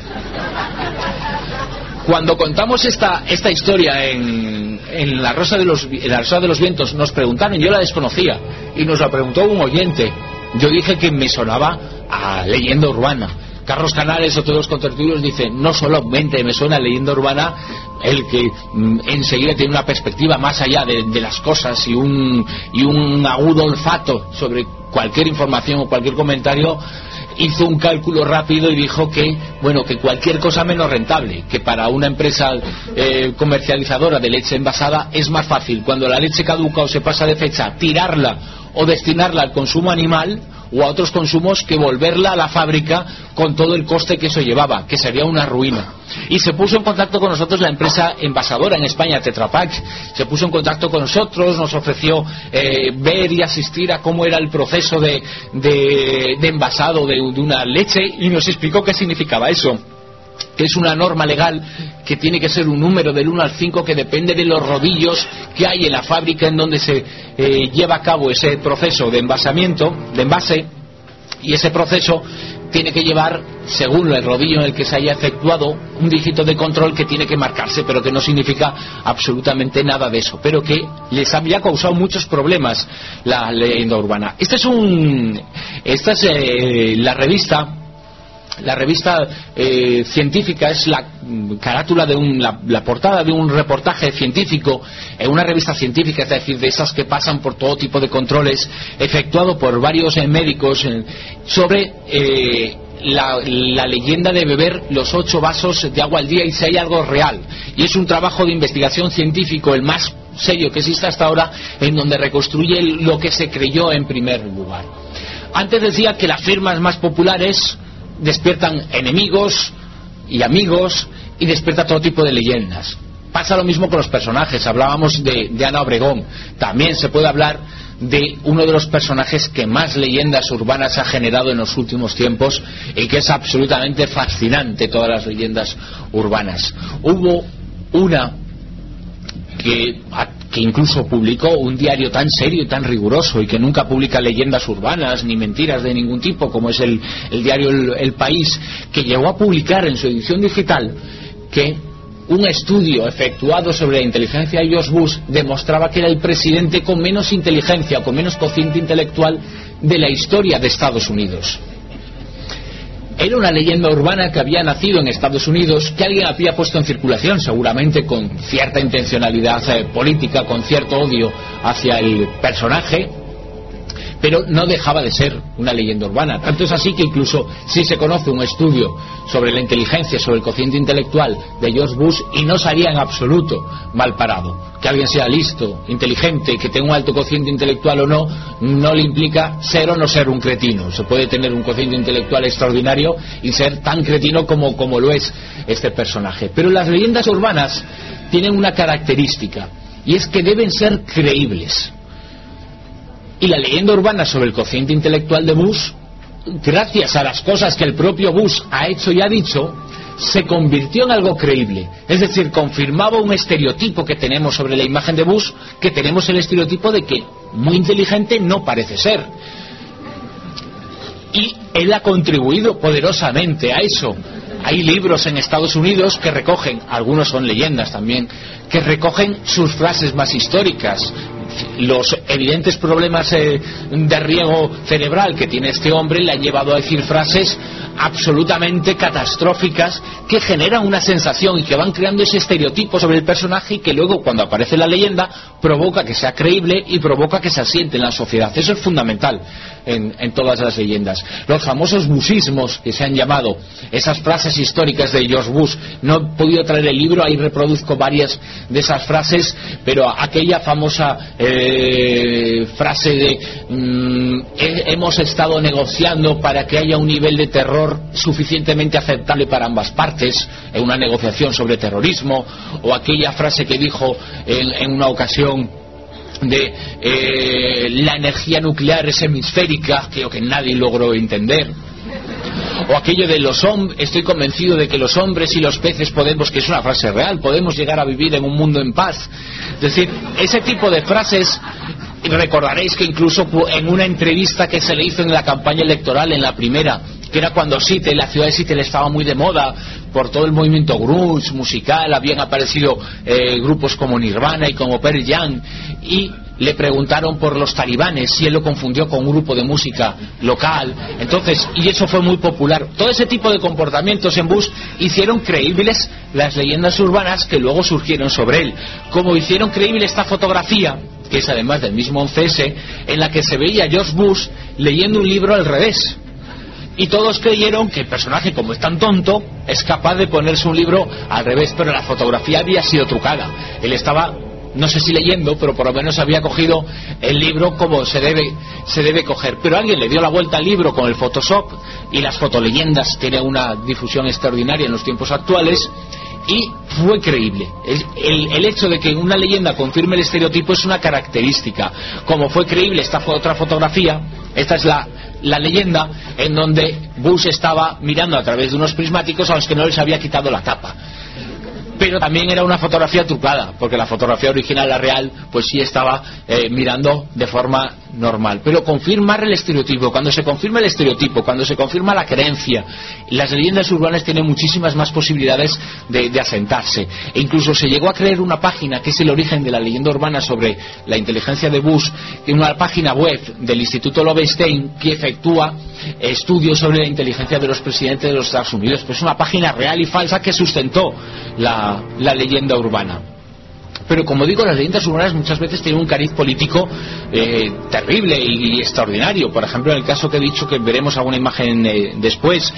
Cuando contamos esta historia en la Rosa de los Vientos, nos preguntaron, yo la desconocía, y nos la preguntó un oyente. Yo dije que me sonaba a leyenda urbana. Carlos Canales, otro de los contertulios, dice, no solamente me suena leyenda urbana, el que enseguida tiene una perspectiva más allá de las cosas y un agudo olfato sobre cualquier información o cualquier comentario, hizo un cálculo rápido y dijo que cualquier cosa menos rentable, que para una empresa comercializadora de leche envasada es más fácil, cuando la leche caduca o se pasa de fecha, tirarla o destinarla al consumo animal o a otros consumos, que volverla a la fábrica con todo el coste que eso llevaba, que sería una ruina. Y se puso en contacto con nosotros la empresa envasadora en España, Tetra Pak, se puso en contacto con nosotros, nos ofreció ver y asistir a cómo era el proceso de envasado de una leche, y nos explicó qué significaba eso, que es una norma legal que tiene que ser un número del 1 al 5 que depende de los rodillos que hay en la fábrica en donde se lleva a cabo ese proceso de envase, y ese proceso tiene que llevar, según el rodillo en el que se haya efectuado, un dígito de control que tiene que marcarse, pero que no significa absolutamente nada de eso, pero que les había causado muchos problemas la leyenda urbana. Esta es la revista. La revista científica es la carátula de la portada de un reportaje científico en una revista científica, es decir, de esas que pasan por todo tipo de controles, efectuado por varios médicos sobre la leyenda de beber los 8 vasos de agua al día y si hay algo real. Y es un trabajo de investigación científico, el más serio que existe hasta ahora, en donde reconstruye lo que se creyó en primer lugar. Antes decía que las firmas más populares despiertan enemigos y amigos y despierta todo tipo de leyendas. Pasa lo mismo con los personajes. Hablábamos de Ana Obregón. También se puede hablar de uno de los personajes que más leyendas urbanas ha generado en los últimos tiempos y que es absolutamente fascinante, todas las leyendas urbanas. Hubo una que incluso publicó un diario tan serio y tan riguroso y que nunca publica leyendas urbanas ni mentiras de ningún tipo, como es el diario El País, que llegó a publicar en su edición digital que un estudio efectuado sobre la inteligencia de George Bush demostraba que era el presidente con menos inteligencia, con menos cociente intelectual de la historia de Estados Unidos. Era una leyenda urbana que había nacido en Estados Unidos, que alguien había puesto en circulación, seguramente con cierta intencionalidad política, con cierto odio hacia el personaje, pero no dejaba de ser una leyenda urbana. Tanto es así que incluso si se conoce un estudio sobre la inteligencia, sobre el cociente intelectual de George Bush, y no sería en absoluto mal parado. Que alguien sea listo, inteligente, que tenga un alto cociente intelectual o no, no le implica ser o no ser un cretino. Se puede tener un cociente intelectual extraordinario y ser tan cretino como lo es este personaje. Pero las leyendas urbanas tienen una característica, y es que deben ser creíbles. Y la leyenda urbana sobre el cociente intelectual de Bush, gracias a las cosas que el propio Bush ha hecho y ha dicho, se convirtió en algo creíble. Es decir, confirmaba un estereotipo que tenemos sobre la imagen de Bush, que tenemos el estereotipo de que muy inteligente no parece ser. Y él ha contribuido poderosamente a eso. Hay libros en Estados Unidos que recogen, algunos son leyendas también, que recogen sus frases más históricas. Los evidentes problemas de riego cerebral que tiene este hombre le han llevado a decir frases absolutamente catastróficas que generan una sensación y que van creando ese estereotipo sobre el personaje y que luego, cuando aparece la leyenda, provoca que sea creíble y provoca que se asiente en la sociedad. Eso es fundamental en todas las leyendas. Los famosos busismos que se han llamado, esas frases históricas de George Bush. No he podido traer el libro, ahí reproduzco varias de esas frases, pero aquella famosa frase de hemos estado negociando para que haya un nivel de terror suficientemente aceptable para ambas partes en una negociación sobre terrorismo, o aquella frase que dijo en una ocasión de la energía nuclear es hemisférica, creo que nadie logró entender. O aquello de estoy convencido de que los hombres y los peces podemos, que es una frase real, podemos llegar a vivir en un mundo en paz. Es decir, ese tipo de frases, recordaréis que incluso en una entrevista que se le hizo en la campaña electoral, en la primera, que era cuando la ciudad de Seattle estaba muy de moda por todo el movimiento grunge musical, habían aparecido grupos como Nirvana y como Pearl Jam, y le preguntaron por los talibanes si él lo confundió con un grupo de música local. Entonces, y eso fue muy popular. Todo ese tipo de comportamientos en Bush hicieron creíbles las leyendas urbanas que luego surgieron sobre él, como hicieron creíble esta fotografía, que es además del mismo 11S, en la que se veía a George Bush leyendo un libro al revés. Y todos creyeron que el personaje, como es tan tonto, es capaz de ponerse un libro al revés, pero la fotografía había sido trucada. Él estaba, no sé si leyendo, pero por lo menos había cogido el libro como se debe coger. Pero alguien le dio la vuelta al libro con el Photoshop, y las fotoleyendas tienen una difusión extraordinaria en los tiempos actuales, y fue creíble. El hecho de que una leyenda confirme el estereotipo es una característica. Como fue creíble esta otra fotografía, esta es la leyenda en donde Bush estaba mirando a través de unos prismáticos a los que no les había quitado la tapa. Pero también era una fotografía trucada, porque la fotografía original, la real, pues sí estaba mirando de forma normal. Pero confirmar el estereotipo, cuando se confirma el estereotipo, cuando se confirma la creencia, las leyendas urbanas tienen muchísimas más posibilidades de asentarse. E incluso se llegó a crear una página que es el origen de la leyenda urbana sobre la inteligencia de Bush, una página web del Instituto Lowenstein que efectúa estudios sobre la inteligencia de los presidentes de los Estados Unidos. Pues es una página real y falsa que sustentó la leyenda urbana. Pero como digo, las leyendas urbanas muchas veces tienen un cariz político terrible y extraordinario. Por ejemplo, en el caso que he dicho, que veremos alguna imagen después,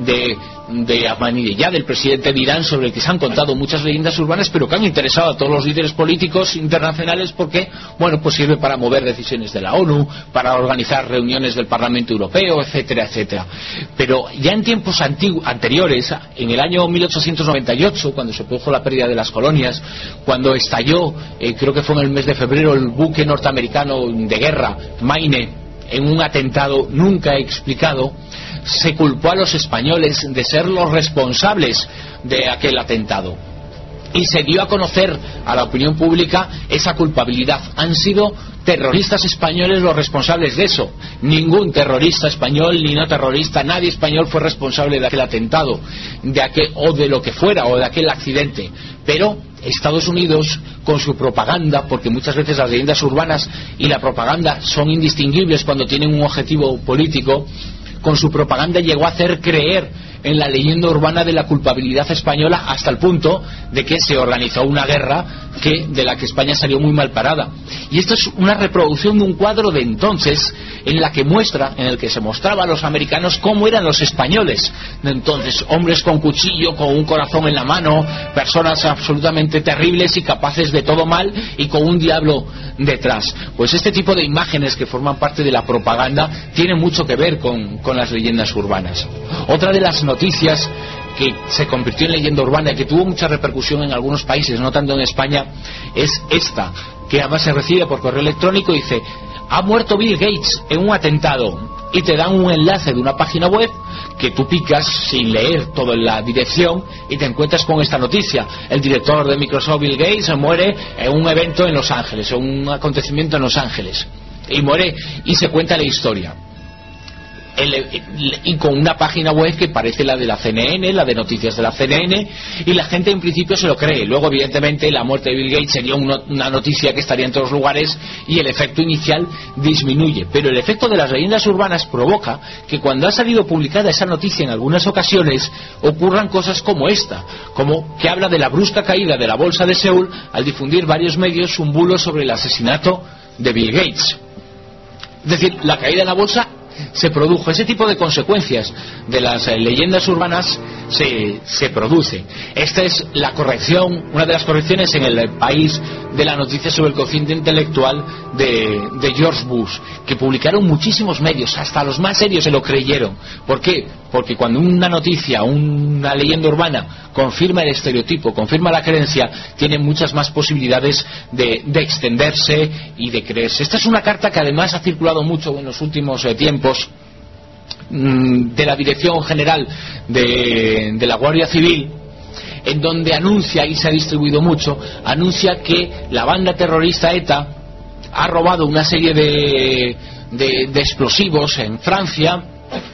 de Ahmadinejad, del presidente de Irán, sobre el que se han contado muchas leyendas urbanas, pero que han interesado a todos los líderes políticos internacionales porque, bueno, pues sirve para mover decisiones de la ONU, para organizar reuniones del Parlamento Europeo, etcétera, etcétera. Pero ya en tiempos anteriores, en el año 1898, cuando se produjo la pérdida de las colonias, cuando estalló, creo que fue en el mes de febrero, el buque norteamericano de guerra, Maine, en un atentado nunca explicado, se culpó a los españoles de ser los responsables de aquel atentado y se dio a conocer a la opinión pública esa culpabilidad. Han sido terroristas españoles los responsables de eso. Ningún terrorista español, ni no terrorista, nadie español fue responsable de aquel atentado, o de lo que fuera, o de aquel accidente. Pero Estados Unidos, con su propaganda, porque muchas veces las leyendas urbanas y la propaganda son indistinguibles cuando tienen un objetivo político, con su propaganda llegó a hacer creer en la leyenda urbana de la culpabilidad española, hasta el punto de que se organizó una guerra de la que España salió muy mal parada. Y esto es una reproducción de un cuadro de entonces en el que se mostraba a los americanos cómo eran los españoles de entonces: hombres con cuchillo, con un corazón en la mano, personas absolutamente terribles y capaces de todo mal y con un diablo detrás. Pues este tipo de imágenes que forman parte de la propaganda tienen mucho que ver con las leyendas urbanas. Otra de las noticias que se convirtió en leyenda urbana y que tuvo mucha repercusión en algunos países, no tanto en España, es esta, que además se recibe por correo electrónico. Dice: ha muerto Bill Gates en un atentado, y te dan un enlace de una página web que tú picas sin leer toda la dirección y te encuentras con esta noticia: el director de Microsoft, Bill Gates, muere en un evento en Los Ángeles, en un acontecimiento en Los Ángeles, y muere, y se cuenta la historia. Y con una página web que parece la de la CNN, la de noticias de la CNN, y la gente en principio se lo cree. Luego, evidentemente, la muerte de Bill Gates sería una noticia que estaría en todos los lugares y el efecto inicial disminuye. Pero el efecto de las leyendas urbanas provoca que cuando ha salido publicada esa noticia en algunas ocasiones ocurran cosas como esta, como que habla de la brusca caída de la bolsa de Seúl al difundir varios medios un bulo sobre el asesinato de Bill Gates. Es decir, la caída de la bolsa se produjo. Ese tipo de consecuencias de las leyendas urbanas se produce. Esta es la corrección, una de las correcciones en El País de la noticia sobre el cociente intelectual de George Bush, que publicaron muchísimos medios, hasta los más serios se lo creyeron. ¿Por qué? Porque cuando una noticia, una leyenda urbana confirma el estereotipo, confirma la creencia, tiene muchas más posibilidades de extenderse y de creerse. Esta es una carta que además ha circulado mucho en los últimos tiempos, de la Dirección General de la Guardia Civil, en donde anuncia, y se ha distribuido mucho, anuncia que la banda terrorista ETA ha robado una serie de explosivos en Francia,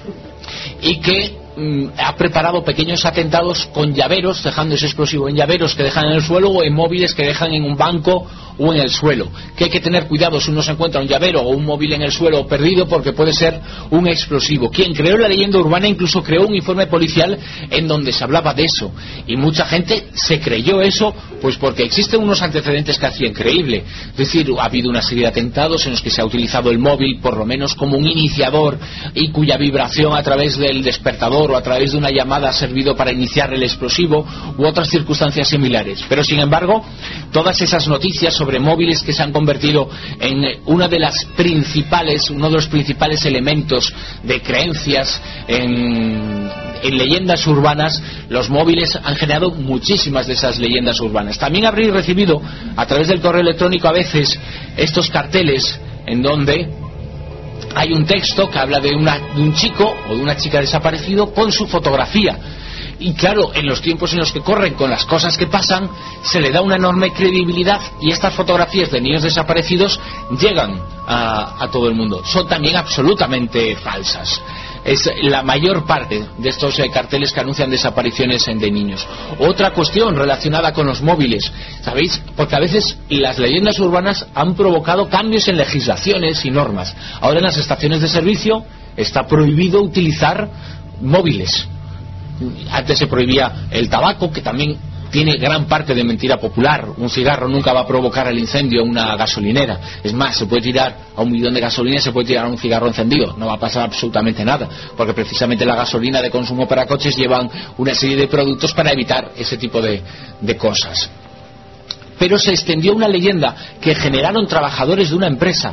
y que ha preparado pequeños atentados con llaveros, dejando ese explosivo en llaveros que dejan en el suelo, o en móviles que dejan en un banco o en el suelo. Que hay que tener cuidado si uno se encuentra un llavero o un móvil en el suelo perdido, porque puede ser un explosivo. Quien creó la leyenda urbana incluso creó un informe policial en donde se hablaba de eso, y mucha gente se creyó eso, pues porque existen unos antecedentes casi increíbles. Es decir, ha habido una serie de atentados en los que se ha utilizado el móvil por lo menos como un iniciador, y cuya vibración a través del despertador o a través de una llamada ha servido para iniciar el explosivo, u otras circunstancias similares. Pero sin embargo, todas esas noticias sobre móviles que se han convertido en uno de los principales elementos de creencias en leyendas urbanas, los móviles han generado muchísimas de esas leyendas urbanas. También habréis recibido a través del correo electrónico a veces estos carteles en donde hay un texto que habla de un chico o de una chica desaparecido con su fotografía. Y claro, en los tiempos en los que corren, con las cosas que pasan, se le da una enorme credibilidad, y estas fotografías de niños desaparecidos llegan a todo el mundo. Son también absolutamente falsas. Es la mayor parte de estos carteles que anuncian desapariciones de niños. Otra cuestión relacionada con los móviles, ¿sabéis? Porque a veces las leyendas urbanas han provocado cambios en legislaciones y normas. Ahora en las estaciones de servicio está prohibido utilizar móviles. Antes se prohibía el tabaco, que también tiene gran parte de mentira popular. Un cigarro nunca va a provocar el incendio en una gasolinera. Es más, se puede tirar a un bidón de gasolina y se puede tirar a un cigarro encendido. No va a pasar absolutamente nada, porque precisamente la gasolina de consumo para coches llevan una serie de productos para evitar ese tipo de cosas. Pero se extendió una leyenda que generaron trabajadores de una empresa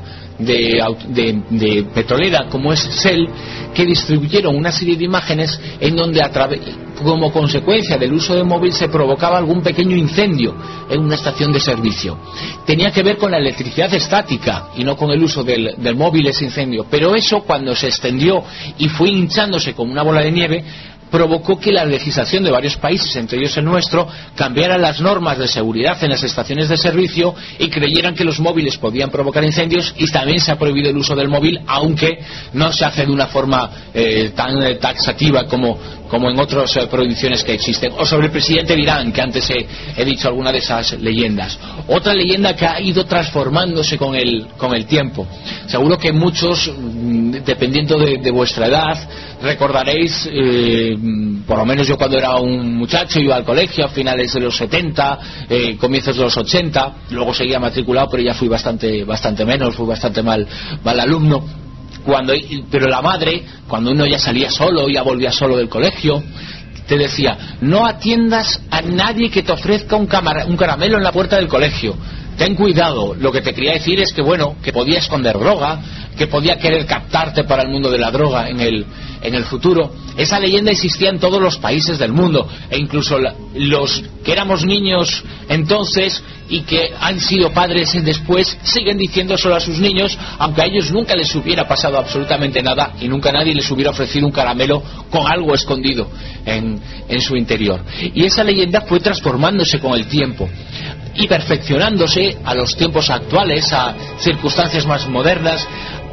de petrolera como es Shell, que distribuyeron una serie de imágenes en donde como consecuencia del uso de móvil se provocaba algún pequeño incendio en una estación de servicio. Tenía que ver con la electricidad estática y no con el uso del móvil ese incendio, pero eso, cuando se extendió y fue hinchándose como una bola de nieve, provocó que la legislación de varios países, entre ellos el nuestro, cambiara las normas de seguridad en las estaciones de servicio y creyeran que los móviles podían provocar incendios, y también se ha prohibido el uso del móvil, aunque no se hace de una forma tan taxativa como en otras prohibiciones que existen. O sobre el presidente de Irán, que antes he dicho alguna de esas leyendas. Otra leyenda que ha ido transformándose con el tiempo. Seguro que muchos, dependiendo de vuestra edad, recordaréis, por lo menos yo cuando era un muchacho iba al colegio a finales de los 70, comienzos de los 80, luego seguía matriculado, pero ya fui bastante menos, fui bastante mal alumno. Pero la madre, cuando uno ya salía solo, ya volvía solo del colegio, te decía: no atiendas a nadie que te ofrezca un caramelo en la puerta del colegio. ten cuidado. Lo que te quería decir es que, bueno, que podía esconder droga, que podía querer captarte para el mundo de la droga en el futuro. Esa leyenda existía en todos los países del mundo, e incluso los que éramos niños entonces y que han sido padres después siguen diciéndoselo a sus niños, aunque a ellos nunca les hubiera pasado absolutamente nada y nunca nadie les hubiera ofrecido un caramelo con algo escondido en su interior. Y esa leyenda fue transformándose con el tiempo y perfeccionándose a los tiempos actuales, a circunstancias más modernas,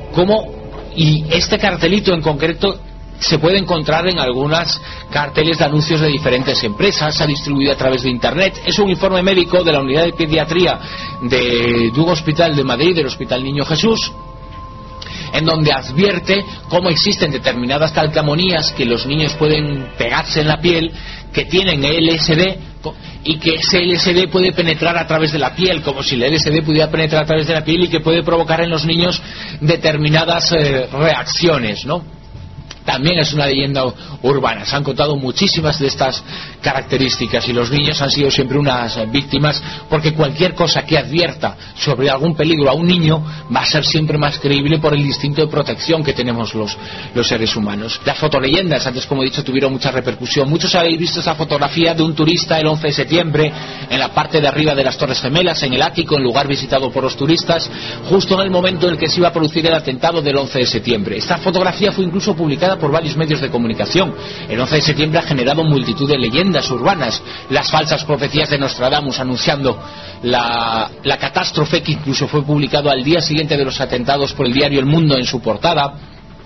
y este cartelito en concreto se puede encontrar en algunas carteles de anuncios de diferentes empresas, se ha distribuido a través de internet. Es un informe médico de la unidad de pediatría de un hospital de Madrid, del Hospital Niño Jesús, en donde advierte cómo existen determinadas calcamonías que los niños pueden pegarse en la piel, que tienen LSD, y que ese LSD puede penetrar a través de la piel, como si el LSD pudiera penetrar a través de la piel, y que puede provocar en los niños determinadas reacciones, ¿no? También es una leyenda urbana. Se han contado muchísimas de estas características y los niños han sido siempre unas víctimas, porque cualquier cosa que advierta sobre algún peligro a un niño va a ser siempre más creíble por el instinto de protección que tenemos los seres humanos. Las fotoleyendas, antes como he dicho, tuvieron mucha repercusión. Muchos habéis visto esa fotografía de un turista el 11 de septiembre en la parte de arriba de las Torres Gemelas, en el ático, en lugar visitado por los turistas, justo en el momento en el que se iba a producir el atentado del 11 de septiembre. Esta fotografía fue incluso publicada por varios medios de comunicación. El 11 de septiembre ha generado multitud de leyendas urbanas, las falsas profecías de Nostradamus anunciando la catástrofe, que incluso fue publicado al día siguiente de los atentados por el diario El Mundo en su portada,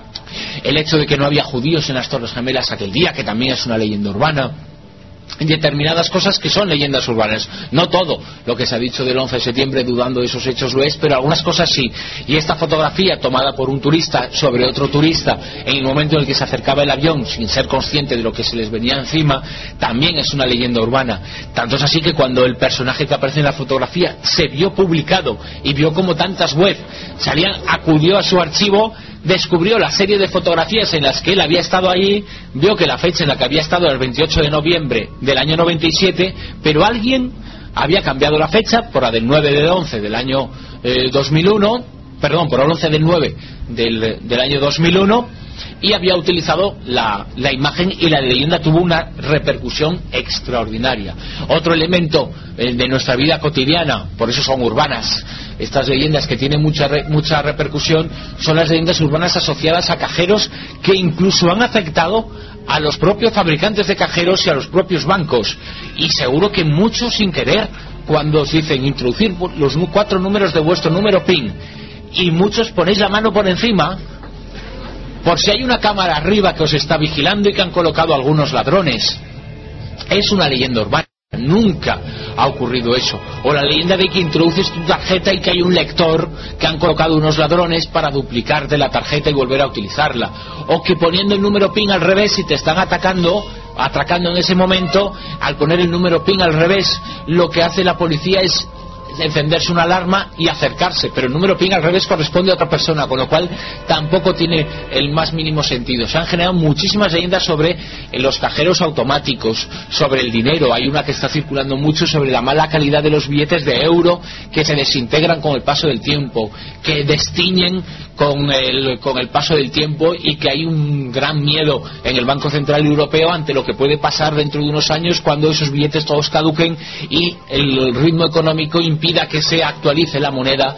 el hecho de que no había judíos en las Torres Gemelas aquel día, que también es una leyenda urbana, determinadas cosas que son leyendas urbanas. No todo lo que se ha dicho del 11 de septiembre dudando de esos hechos lo es, pero algunas cosas sí. Y esta fotografía tomada por un turista sobre otro turista en el momento en el que se acercaba el avión sin ser consciente de lo que se les venía encima, también es una leyenda urbana. Tanto es así que cuando el personaje que aparece en la fotografía se vio publicado y vio como tantas webs acudió a su archivo, descubrió la serie de fotografías en las que él había estado allí, vio que la fecha en la que había estado era el 28 de noviembre del año 97, pero alguien había cambiado la fecha por la del 9 del 11 del año 2001, perdón, por el 11 del 9 del año 2001, y había utilizado la imagen, y la leyenda tuvo una repercusión extraordinaria. Otro elemento de nuestra vida cotidiana, por eso son urbanas estas leyendas que tienen mucha repercusión, son las leyendas urbanas asociadas a cajeros, que incluso han afectado a los propios fabricantes de cajeros y a los propios bancos, y seguro que muchos sin querer, cuando os dicen introducir los 4 números de vuestro número PIN, y muchos ponéis la mano por encima por si hay una cámara arriba que os está vigilando y que han colocado algunos ladrones. Es una leyenda urbana. Nunca ha ocurrido eso. O la leyenda de que introduces tu tarjeta y que hay un lector que han colocado unos ladrones para duplicarte la tarjeta y volver a utilizarla. O que poniendo el número PIN al revés, si te están atracando en ese momento, al poner el número PIN al revés, lo que hace la policía es encenderse una alarma y acercarse, pero el número PIN al revés corresponde a otra persona, con lo cual tampoco tiene el más mínimo sentido. Se han generado muchísimas leyendas sobre los cajeros automáticos, sobre el dinero. Hay una que está circulando mucho sobre la mala calidad de los billetes de euro, que se desintegran con el paso del tiempo, que destiñen con el paso del tiempo, y que hay un gran miedo en el Banco Central Europeo ante lo que puede pasar dentro de unos años cuando esos billetes todos caduquen y el ritmo económico impida que se actualice la moneda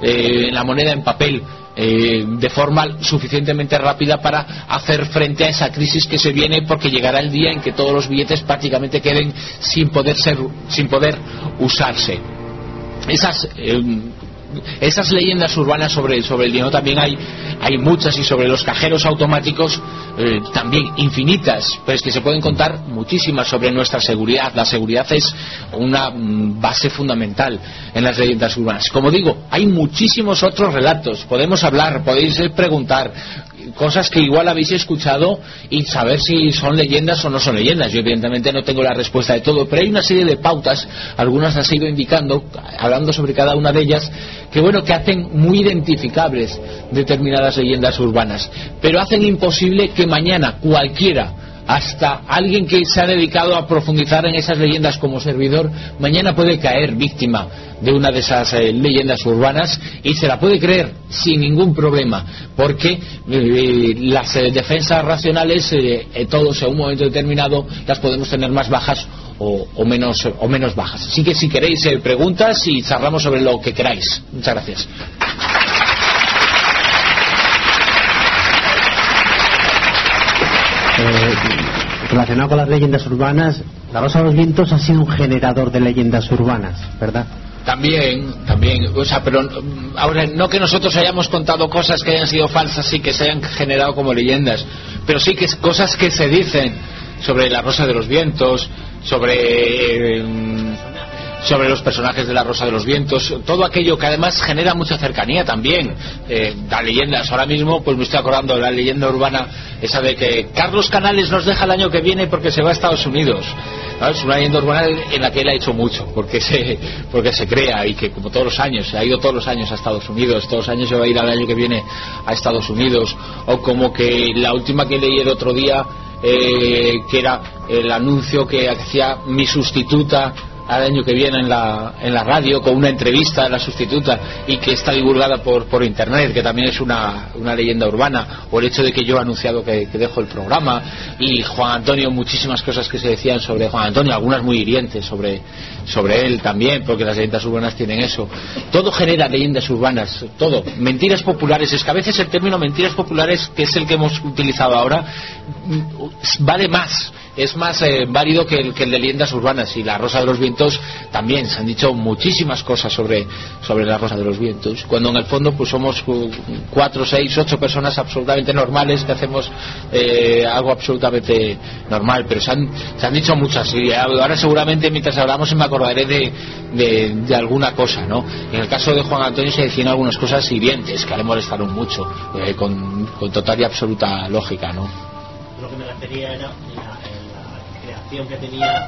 en papel de forma suficientemente rápida para hacer frente a esa crisis que se viene, porque llegará el día en que todos los billetes prácticamente queden sin poder usarse. Esas leyendas urbanas sobre el dinero también hay muchas, y sobre los cajeros automáticos también infinitas, pero es que se pueden contar muchísimas sobre nuestra seguridad. La seguridad es una base fundamental en las leyendas urbanas. Como digo, hay muchísimos otros relatos, podemos hablar, podéis preguntar cosas que igual habéis escuchado y saber si son leyendas o no son leyendas. Yo evidentemente no tengo la respuesta de todo, pero hay una serie de pautas, algunas las he ido indicando, hablando sobre cada una de ellas, que hacen muy identificables determinadas leyendas urbanas, pero hacen imposible que mañana cualquiera hasta alguien que se ha dedicado a profundizar en esas leyendas como servidor, mañana puede caer víctima de una de esas leyendas urbanas y se la puede creer sin ningún problema, porque las defensas racionales todos en un momento determinado las podemos tener más bajas o menos bajas. Así que si queréis preguntas y charlamos sobre lo que queráis. Muchas gracias.
Relacionado con las leyendas urbanas, La Rosa de los Vientos ha sido un generador de leyendas urbanas, ¿verdad?
También, o sea, pero ahora no que nosotros hayamos contado cosas que hayan sido falsas y que se hayan generado como leyendas, pero sí que es cosas que se dicen sobre La Rosa de los Vientos, sobre los personajes de La Rosa de los Vientos, todo aquello que además genera mucha cercanía también. Las leyendas, ahora mismo pues me estoy acordando de la leyenda urbana esa de que Carlos Canales nos deja el año que viene porque se va a Estados Unidos, ¿no? Es una leyenda urbana en la que él ha hecho mucho porque se crea, y que como todos los años se ha ido todos los años a Estados Unidos, todos los años se va a ir al año que viene a Estados Unidos. O como que la última que leí el otro día, que era el anuncio que hacía mi sustituta al año que viene en la radio, con una entrevista a la sustituta, y que está divulgada por internet, que también es una leyenda urbana. O el hecho de que yo he anunciado que dejo el programa, y Juan Antonio, muchísimas cosas que se decían sobre Juan Antonio, algunas muy hirientes sobre él también, porque las leyendas urbanas tienen eso. Todo genera leyendas urbanas, todo. Mentiras populares, es que a veces el término mentiras populares, que es el que hemos utilizado ahora, vale más, es más válido que el de leyendas urbanas. Y La Rosa de los Vientos también se han dicho muchísimas cosas sobre La Rosa de los Vientos, cuando en el fondo pues somos 4, 6, 8 personas absolutamente normales que hacemos algo absolutamente normal. Pero se han dicho muchas, y ahora seguramente mientras hablamos me acordaré de alguna cosa, ¿no? En el caso de Juan Antonio se decían algunas cosas hirientes que le molestaron mucho, con total y absoluta lógica, ¿no?
Lo que me refería era la creación que tenía.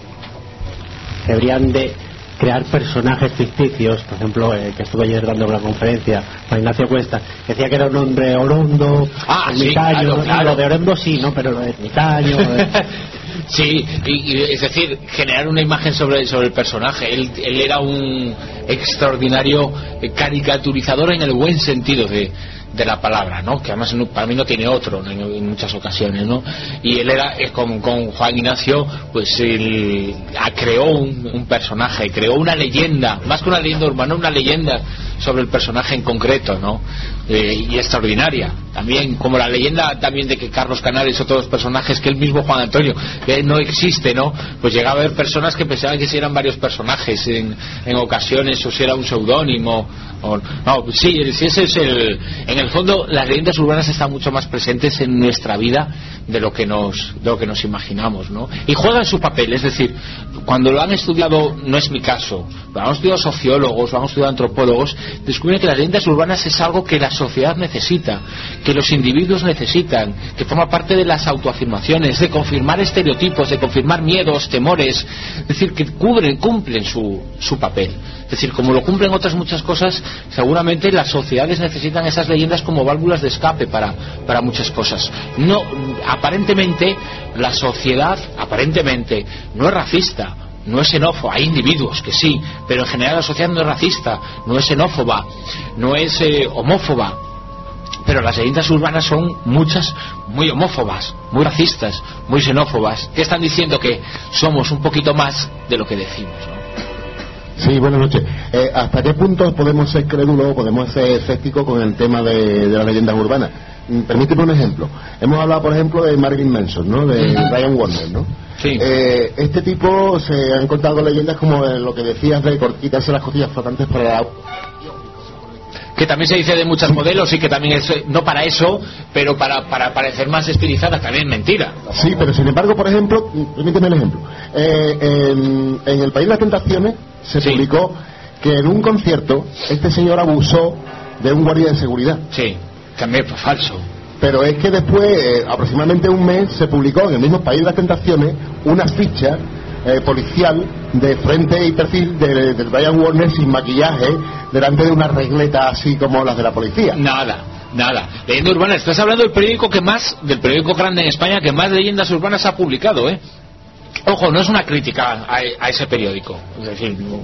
Deberían de crear personajes ficticios, por ejemplo, que estuve ayer dando una conferencia Juan Ignacio Cuesta, decía que era un hombre orondo, ermitaño,
sí, claro.
Lo de orondo sí, ¿no? Pero lo de ermitaño...
Sí, y es decir, generar una imagen sobre el personaje. Él era un extraordinario caricaturizador en el buen sentido de la palabra, ¿no? Que además para mí no tiene otro en muchas ocasiones, ¿no? Y él era con Juan Ignacio, pues él creó un personaje, creó una leyenda, más que una leyenda urbana, una leyenda sobre el personaje en concreto, ¿no? Y extraordinaria también, como la leyenda también de que Carlos Canales o todos los personajes que el mismo Juan Antonio, que no existe, ¿no? Pues llegaba a haber personas que pensaban que si eran varios personajes en ocasiones, o si era un seudónimo, no, sí, ese es en el fondo las leyendas urbanas están mucho más presentes en nuestra vida de lo que nos imaginamos, ¿no? Y juegan su papel, es decir, cuando lo han estudiado, no es mi caso, lo han estudiado sociólogos, lo han estudiado antropólogos, descubren que las leyendas urbanas es algo que la sociedad necesita, que los individuos necesitan, que forma parte de las autoafirmaciones, de confirmar estereotipos, de confirmar miedos, temores, es decir, que cumplen su papel. Es decir, como lo cumplen otras muchas cosas, seguramente las sociedades necesitan esas leyendas como válvulas de escape para muchas cosas. No, aparentemente la sociedad no es racista, no es xenófoba. Hay individuos que sí, pero en general la sociedad no es racista, no es xenófoba, no es homófoba. Pero las leyendas urbanas son muchas muy homófobas, muy racistas, muy xenófobas, que están diciendo que somos un poquito más de lo que decimos, ¿no?
Sí, buenas noches. ¿Hasta qué punto podemos ser crédulos, podemos ser escépticos con el tema de las leyendas urbanas? Permíteme un ejemplo. Hemos hablado, por ejemplo, de Marilyn Manson, ¿no? De Brian Warner, ¿no?
Sí.
Este tipo se han contado leyendas como lo que decías de quitarse las costillas flotantes para la...
que también se dice de muchos modelos, y que también es no para eso, pero para parecer más estilizada, también mentira.
Sí, pero sin embargo, por ejemplo, permíteme el ejemplo, en El País de las Tentaciones se publicó que en un concierto este señor abusó de un guardia de seguridad.
Sí, también fue falso.
Pero es que después, aproximadamente un mes, se publicó en el mismo País de las Tentaciones una ficha policial de frente y perfil del Brian Warner sin maquillaje, delante de una regleta así como las de la policía.
Nada. Nada, leyenda urbana, estás hablando del periódico grande en España que más leyendas urbanas ha publicado, ¿eh? Ojo, no es una crítica a ese periódico, es decir, no,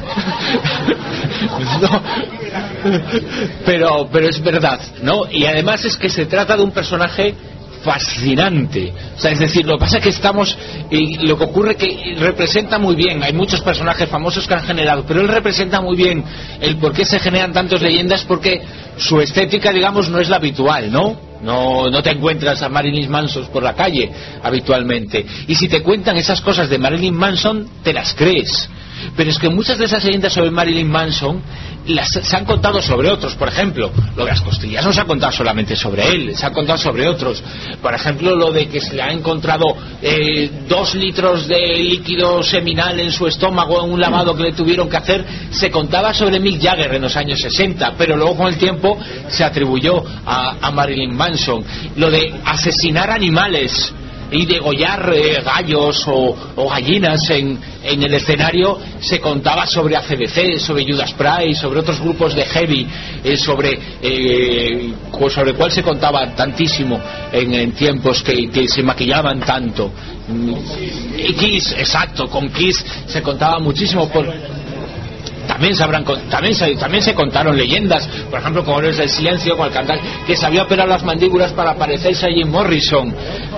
pero es verdad, ¿no? Y además es que se trata de un personaje fascinante, o sea, es decir, lo que pasa es que lo que ocurre que representa muy bien, hay muchos personajes famosos que han generado, pero él representa muy bien el por qué se generan tantas leyendas, porque su estética, digamos, no es la habitual, ¿no? No te encuentras a Marilyn Manson por la calle habitualmente, y si te cuentan esas cosas de Marilyn Manson te las crees, pero es que muchas de esas leyendas sobre Marilyn Manson se han contado sobre otros. Por ejemplo, lo de las costillas no se ha contado solamente sobre él, se ha contado sobre otros. Por ejemplo, lo de que se le ha encontrado 2 litros de líquido seminal en su estómago en un lavado que le tuvieron que hacer, se contaba sobre Mick Jagger en los años 60, pero luego con el tiempo se atribuyó a Marilyn Manson. Lo de asesinar animales y degollar gallos o gallinas en el escenario, se contaba sobre AC/DC, sobre Judas Priest, sobre otros grupos de heavy, sobre el cual se contaba tantísimo en tiempos que se maquillaban tanto. Y Kiss, exacto, con Kiss se contaba muchísimo. También se contaron leyendas, por ejemplo, con Héroes del Silencio, con el cantante que sabía operar las mandíbulas para parecerse a Jim Morrison,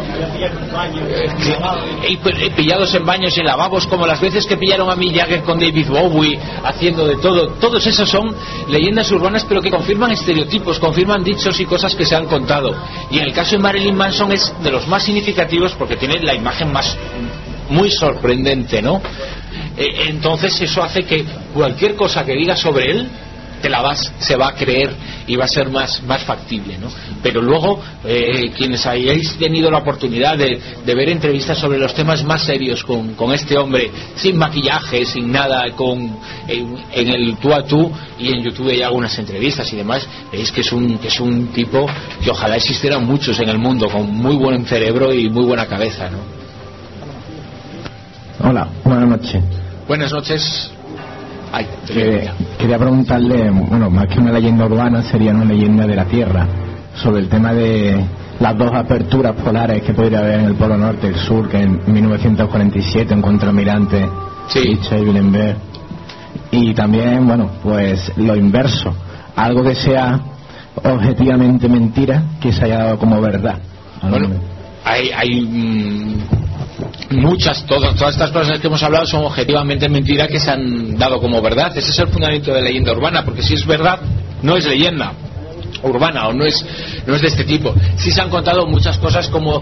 pillados en baños y en lavabos, como las veces que pillaron a Mick Jagger con David Bowie haciendo de todo. Todos esos son leyendas urbanas, pero que confirman estereotipos, confirman dichos y cosas que se han contado. Y en el caso de Marilyn Manson es de los más significativos porque tiene la imagen muy sorprendente, ¿no? Entonces eso hace que cualquier cosa que digas sobre él se va a creer y va a ser más factible, ¿no? Pero luego quienes hayáis tenido la oportunidad de ver entrevistas sobre los temas más serios con este hombre, sin maquillaje, sin nada, en el tú a tú, y en YouTube hay algunas entrevistas y demás, veis que es un tipo que ojalá existieran muchos en el mundo, con muy buen cerebro y muy buena cabeza, ¿no?
Hola, buenas noches.
Buenas noches.
Quería preguntarle, bueno, más que una leyenda urbana, sería una leyenda de la Tierra, sobre el tema de las 2 aperturas polares que podría haber en el Polo Norte y el Sur, que en 1947 encontró almirante Wilhelm. Y también, bueno, pues lo inverso, algo que sea objetivamente mentira, que se haya dado como verdad.
Bueno, hay todas estas cosas que hemos hablado son objetivamente mentiras que se han dado como verdad. Ese es el fundamento de la leyenda urbana, porque si es verdad no es leyenda urbana, o no es de este tipo. Sí se han contado muchas cosas como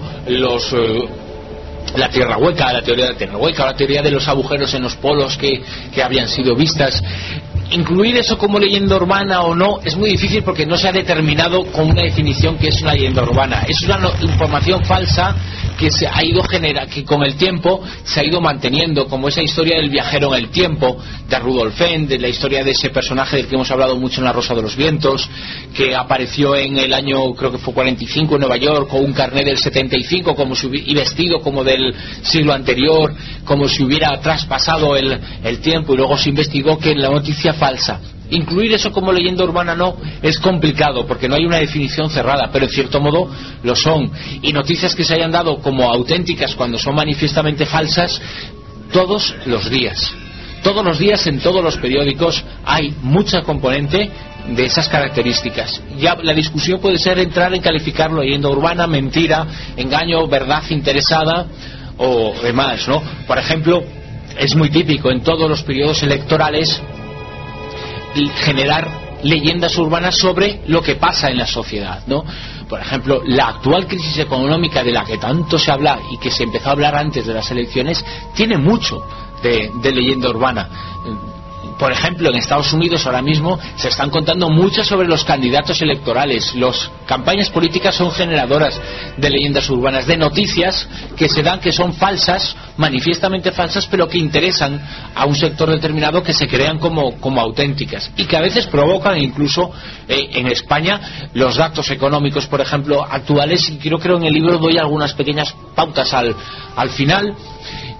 la tierra hueca, la teoría de la tierra hueca, la teoría de los agujeros en los polos que habían sido vistas. Incluir eso como leyenda urbana o no es muy difícil, porque no se ha determinado con una definición que es una leyenda urbana. Es una información falsa que se ha ido que con el tiempo se ha ido manteniendo, como esa historia del viajero en el tiempo de Rudolf Fenn, de la historia de ese personaje del que hemos hablado mucho en La Rosa de los Vientos, que apareció en el año, creo que fue 45, en Nueva York, con un carnet del 75 y vestido como del siglo anterior, como si hubiera traspasado el tiempo, y luego se investigó que en la noticia falsa. Incluir eso como leyenda urbana no es complicado, porque no hay una definición cerrada, pero en cierto modo lo son. Y noticias que se hayan dado como auténticas cuando son manifiestamente falsas, todos los días en todos los periódicos hay mucha componente de esas características. Ya la discusión puede ser entrar en calificarlo leyenda urbana, mentira, engaño, verdad interesada o demás, ¿no? Por ejemplo, es muy típico en todos los periodos electorales generar leyendas urbanas sobre lo que pasa en la sociedad, ¿no? Por ejemplo, la actual crisis económica de la que tanto se habla y que se empezó a hablar antes de las elecciones tiene mucho de leyenda urbana. Por ejemplo, en Estados Unidos ahora mismo se están contando mucho sobre los candidatos electorales. Las campañas políticas son generadoras de leyendas urbanas, de noticias que se dan, que son falsas, manifiestamente falsas, pero que interesan a un sector determinado, que se crean como auténticas y que a veces provocan incluso en España los datos económicos, por ejemplo, actuales. Y yo creo en el libro doy algunas pequeñas pautas al final.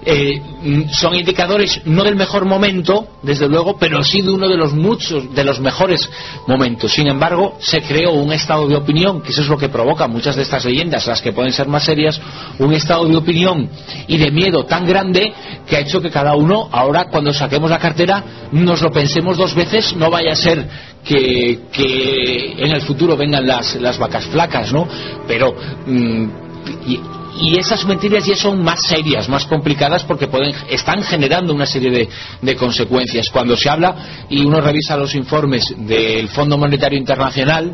son indicadores no del mejor momento, desde luego, pero sí de uno de los mejores momentos. Sin embargo, se creó un estado de opinión, que eso es lo que provoca muchas de estas leyendas, las que pueden ser más serias, un estado de opinión y de miedo tan grande que ha hecho que cada uno, ahora cuando saquemos la cartera, nos lo pensemos 2 veces, no vaya a ser que en el futuro vengan las vacas flacas, ¿no? Pero y esas mentiras ya son más serias, más complicadas, porque están generando una serie de consecuencias. Cuando se habla y uno revisa los informes del Fondo Monetario Internacional,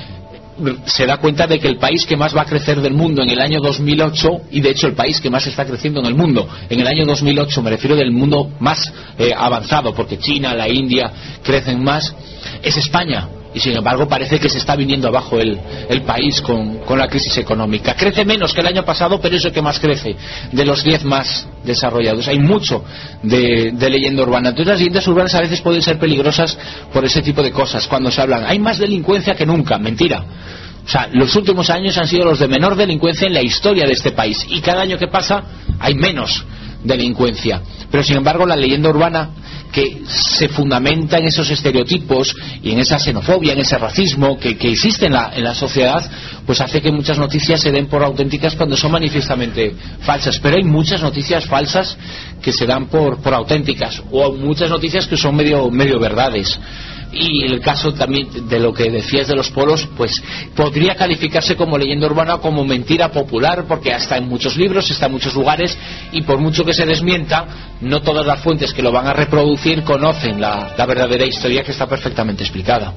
se da cuenta de que el país que más va a crecer del mundo en el año 2008, y de hecho el país que más está creciendo en el mundo en el año 2008, me refiero del mundo más avanzado, porque China, la India crecen más, es España. Y sin embargo parece que se está viniendo abajo el país con la crisis económica. Crece menos que el año pasado, pero es el que más crece de los 10 más desarrollados. Hay mucho de leyenda urbana. Entonces las leyendas urbanas a veces pueden ser peligrosas por ese tipo de cosas. Cuando se hablan, hay más delincuencia que nunca. Mentira. O sea, los últimos años han sido los de menor delincuencia en la historia de este país, y cada año que pasa hay menos delincuencia. Pero sin embargo la leyenda urbana, que se fundamenta en esos estereotipos y en esa xenofobia, en ese racismo que existe en la sociedad, pues hace que muchas noticias se den por auténticas cuando son manifiestamente falsas. Pero hay muchas noticias falsas que se dan por auténticas, o muchas noticias que son medio verdades. Y el caso también de lo que decías de los polos, pues podría calificarse como leyenda urbana o como mentira popular, porque está en muchos libros, está en muchos lugares, y por mucho que se desmienta, no todas las fuentes que lo van a reproducir conocen la verdadera historia, que está perfectamente explicada.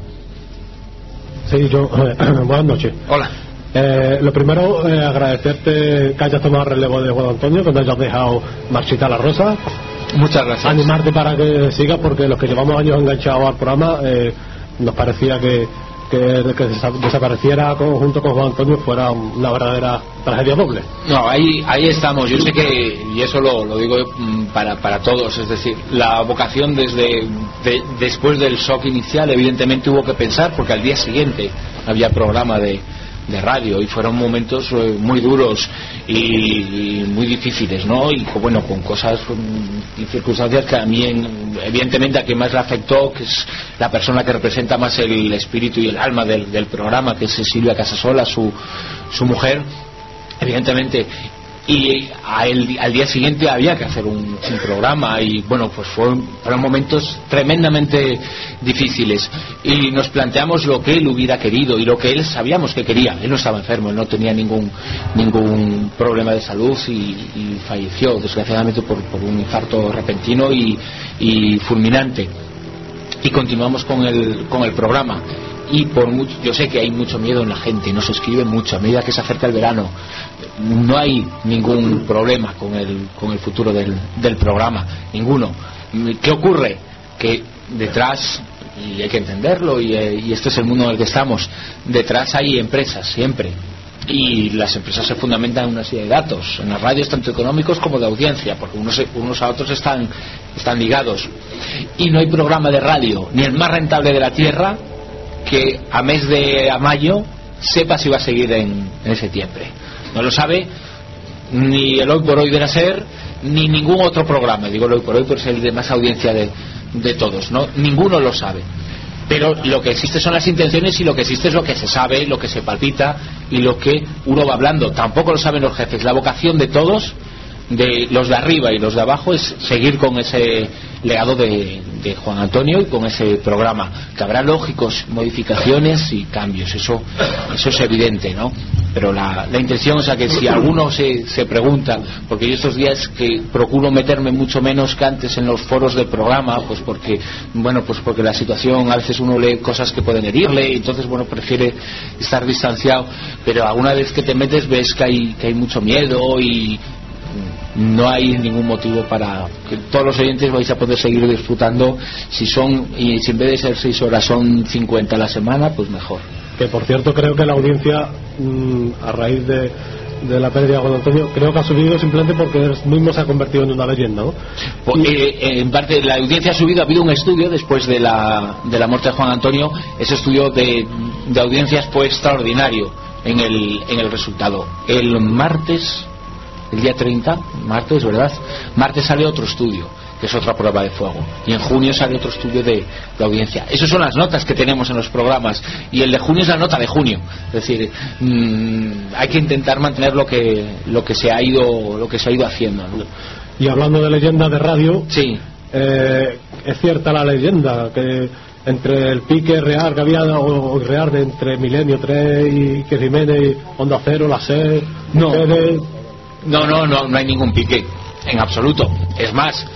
Sí, buenas noches.
Hola.
Lo primero, agradecerte que hayas tomado relevo de Juan Antonio, que no hayas dejado marchitar la rosa.
Muchas gracias.
Animarte para que sigas, porque los que llevamos años enganchados al programa, nos parecía que desapareciera junto con Juan Antonio fuera una verdadera tragedia doble.
No, ahí estamos. Yo sé que, y eso lo digo para todos, es decir, la vocación después del shock inicial, evidentemente hubo que pensar, porque al día siguiente había programa de radio, y fueron momentos muy duros y muy difíciles, ¿no? Y bueno, con cosas y circunstancias que a mí, evidentemente, a quien más le afectó, que es la persona que representa más el espíritu y el alma del programa, que es Silvia Casasola, su mujer, evidentemente. Y al día siguiente había que hacer un programa, y bueno, pues fueron momentos tremendamente difíciles, y nos planteamos lo que él hubiera querido y lo que él sabíamos que quería. Él no estaba enfermo, él no tenía ningún problema de salud, y falleció desgraciadamente por un infarto repentino y fulminante. Y continuamos con el programa. Y yo sé que hay mucho miedo en la gente, nos escribe mucho a medida que se acerca el verano. No hay ningún problema con el futuro del programa, ninguno. ¿Qué ocurre? Que detrás, y hay que entenderlo, y este es el mundo en el que estamos, detrás hay empresas siempre, y las empresas se fundamentan en una serie de datos, en las radios tanto económicos como de audiencia, porque unos a otros están ligados. Y no hay programa de radio, ni el más rentable de la tierra, que a mayo sepa si va a seguir en septiembre. No lo sabe ni el Hoy por Hoy de la SER, ni ningún otro programa. Digo el Hoy por Hoy por ser el de más audiencia de todos, ¿no? Ninguno lo sabe. Pero lo que existe son las intenciones, y lo que existe es lo que se sabe, lo que se palpita y lo que uno va hablando. Tampoco lo saben los jefes. La vocación de todos, de los de arriba y los de abajo, es seguir con ese legado de Juan Antonio y con ese programa, que habrá lógicos modificaciones y cambios, eso es evidente, ¿no? Pero la intención, o sea, que si alguno se pregunta, porque yo estos días que procuro meterme mucho menos que antes en los foros del programa, pues porque la situación, a veces uno lee cosas que pueden herirle, y entonces prefiere estar distanciado, pero alguna vez que te metes ves que hay mucho miedo, y no hay ningún motivo para que todos los oyentes vais a poder seguir disfrutando. Si en vez de ser 6 horas son 50 a la semana, pues mejor.
Que por cierto, creo que la audiencia, a raíz de la pérdida de Juan Antonio, creo que ha subido simplemente porque él mismo se ha convertido en una leyenda, ¿no?
En parte la audiencia ha subido. Ha habido un estudio después de la muerte de Juan Antonio. Ese estudio de audiencias fue extraordinario en el resultado. El martes el día 30, martes, ¿verdad? Martes sale otro estudio, que es otra prueba de fuego, y en junio sale otro estudio de audiencia. Esas son las notas que tenemos en los programas, y el de junio es la nota de junio. Es decir, hay que intentar mantener lo que se ha ido haciendo, ¿no?
Y hablando de leyendas de radio,
sí,
es cierta la leyenda que entre el pique real que había o real de entre Milenio 3 y que Jiménez y Onda Cero, la SER,
no hay ningún pique en absoluto. Es más,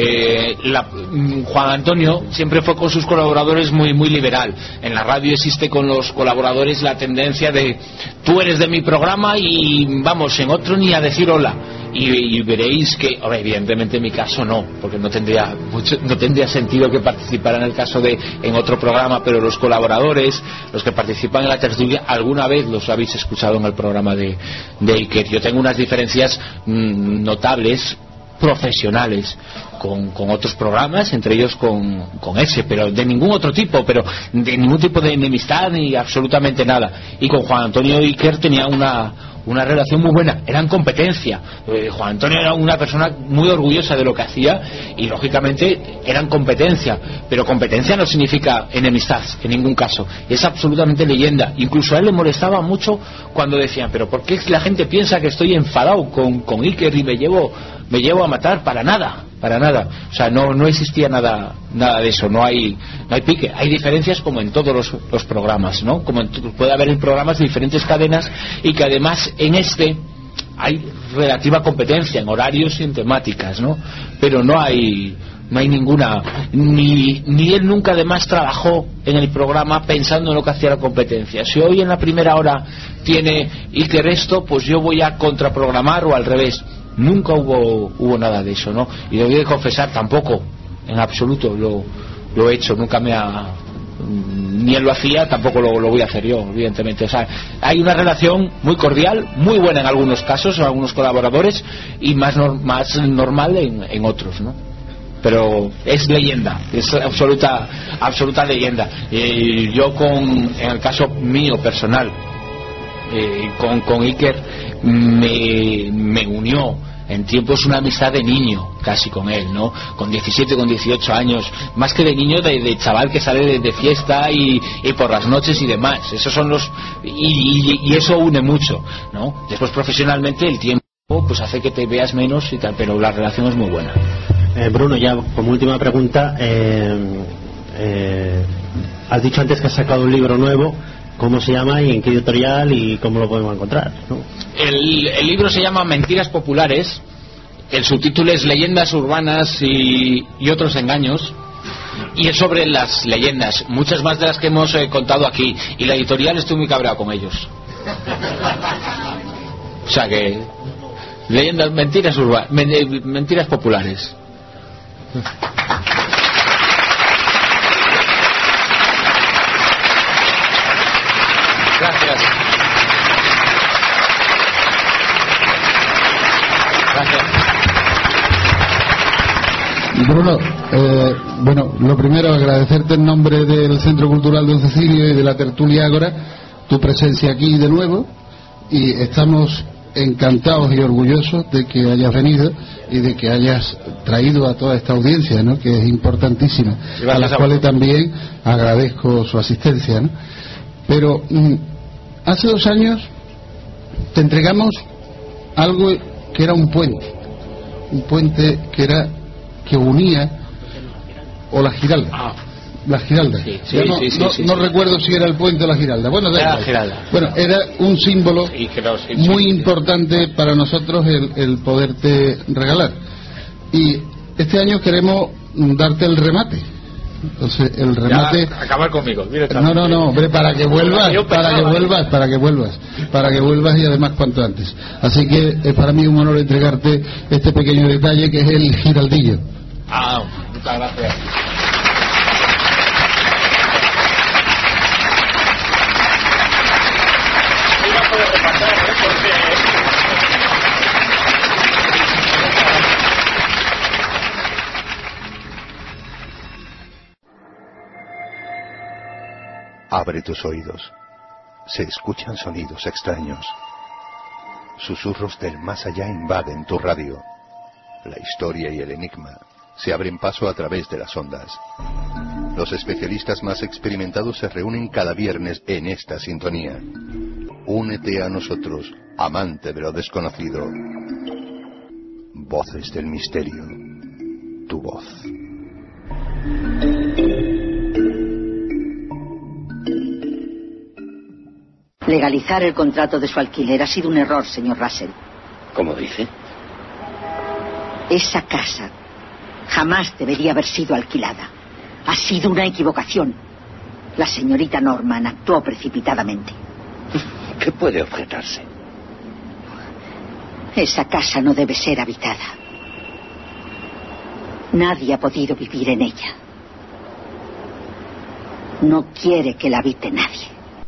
Juan Antonio siempre fue con sus colaboradores muy liberal. En la radio existe con los colaboradores la tendencia de tú eres de mi programa y vamos, en otro ni a decir hola. Y veréis que, evidentemente en mi caso no, porque no tendría sentido que participara en el caso en otro programa, pero los colaboradores, los que participan en la tertulia, alguna vez los habéis escuchado en el programa de Iker. Yo tengo unas diferencias notables, profesionales, con otros programas, entre ellos con ese, pero de ningún otro tipo, pero de ningún tipo de enemistad ni absolutamente nada. Y con Juan Antonio Iker tenía una relación muy buena, eran competencia. Juan Antonio era una persona muy orgullosa de lo que hacía y lógicamente eran competencia, pero competencia no significa enemistad en ningún caso, es absolutamente leyenda. Incluso a él le molestaba mucho cuando decían, pero ¿por qué la gente piensa que estoy enfadado con Iker y me llevo a matar? Para nada. O sea, no existía nada de eso, no hay pique. Hay diferencias como en todos los programas, ¿no? Como puede haber en programas de diferentes cadenas, y que además en este hay relativa competencia en horarios y en temáticas, ¿no? Pero no hay ninguna, ni él nunca además trabajó en el programa pensando en lo que hacía la competencia. Si hoy en la primera hora tiene Iker esto, pues yo voy a contraprogramar, o al revés. Nunca hubo nada de eso, ¿no? Y lo voy a confesar, tampoco en absoluto lo he hecho, nunca ni él lo hacía, tampoco lo voy a hacer yo, evidentemente. O sea, hay una relación muy cordial, muy buena en algunos casos, en algunos colaboradores, y más normal en otros, ¿no? Pero es leyenda, es absoluta leyenda. Yo en el caso mío personal, con Iker me unió en tiempos una amistad de niño casi con él, ¿no? Con 17, con 18 años, más que de niño, de chaval que sale de fiesta y por las noches y demás. Esos son y eso une mucho, ¿no? Después profesionalmente el tiempo pues hace que te veas menos y tal, pero la relación es muy buena.
Bruno, ya como última pregunta, has dicho antes que has sacado un libro nuevo. ¿Cómo se llama y en qué editorial y cómo lo podemos encontrar, ¿no?
El libro se llama Mentiras Populares. El subtítulo es Leyendas Urbanas y otros engaños. Y es sobre las leyendas, muchas más de las que hemos contado aquí. Y la editorial, estoy muy cabreado con ellos. O sea que mentiras populares. Gracias.
Bruno, bueno, lo primero, agradecerte en nombre del Centro Cultural Don Cecilio y de la Tertulia Ágora tu presencia aquí de nuevo, y estamos encantados y orgullosos de que hayas venido y de que hayas traído a toda esta audiencia, ¿no?, que es importantísima, a las cuales también agradezco su asistencia, ¿no? Pero hace 2 años te entregamos algo que era un puente que unía, o la Giralda. La Giralda. No recuerdo si era el puente o la Giralda. Bueno, era un símbolo muy importante para nosotros el poderte regalar. Y este año queremos darte el remate. Entonces, el remate...
Ya, acabar conmigo.
No, hombre, para que vuelvas y además cuanto antes. Así que es para mí un honor entregarte este pequeño detalle que es el Giraldillo.
Muchas gracias.
Abre tus oídos. Se escuchan sonidos extraños. Susurros del más allá invaden tu radio. La historia y el enigma se abren paso a través de las ondas. Los especialistas más experimentados se reúnen cada viernes en esta sintonía. Únete a nosotros, amante de lo desconocido. Voces del misterio. Tu voz.
Legalizar el contrato de su alquiler ha sido un error, señor Russell.
¿Cómo dice?
Esa casa jamás debería haber sido alquilada. Ha sido una equivocación. La señorita Norman actuó precipitadamente.
¿Qué puede objetarse?
Esa casa no debe ser habitada. Nadie ha podido vivir en ella. No quiere que la habite nadie.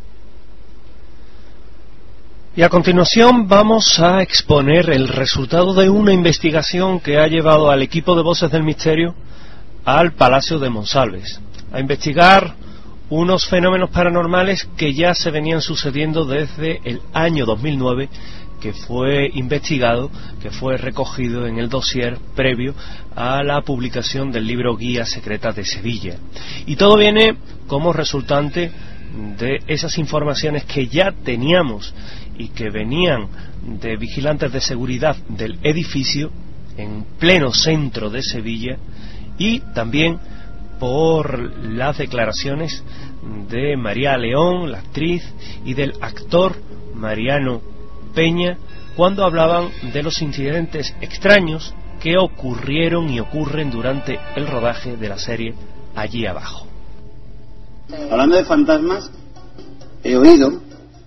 Y a continuación vamos a exponer el resultado de una investigación que ha llevado al equipo de Voces del Misterio al Palacio de Monsalves, a investigar unos fenómenos paranormales que ya se venían sucediendo desde el año 2009, que fue investigado, que fue recogido en el dossier previo a la publicación del libro Guías Secretas de Sevilla. Y todo viene como resultante de esas informaciones que ya teníamos y que venían de vigilantes de seguridad del edificio en pleno centro de Sevilla, y también por las declaraciones de María León, la actriz, y del actor Mariano Peña, cuando hablaban de los incidentes extraños que ocurrieron y ocurren durante el rodaje de la serie Allí Abajo.
Hablando de fantasmas, he oído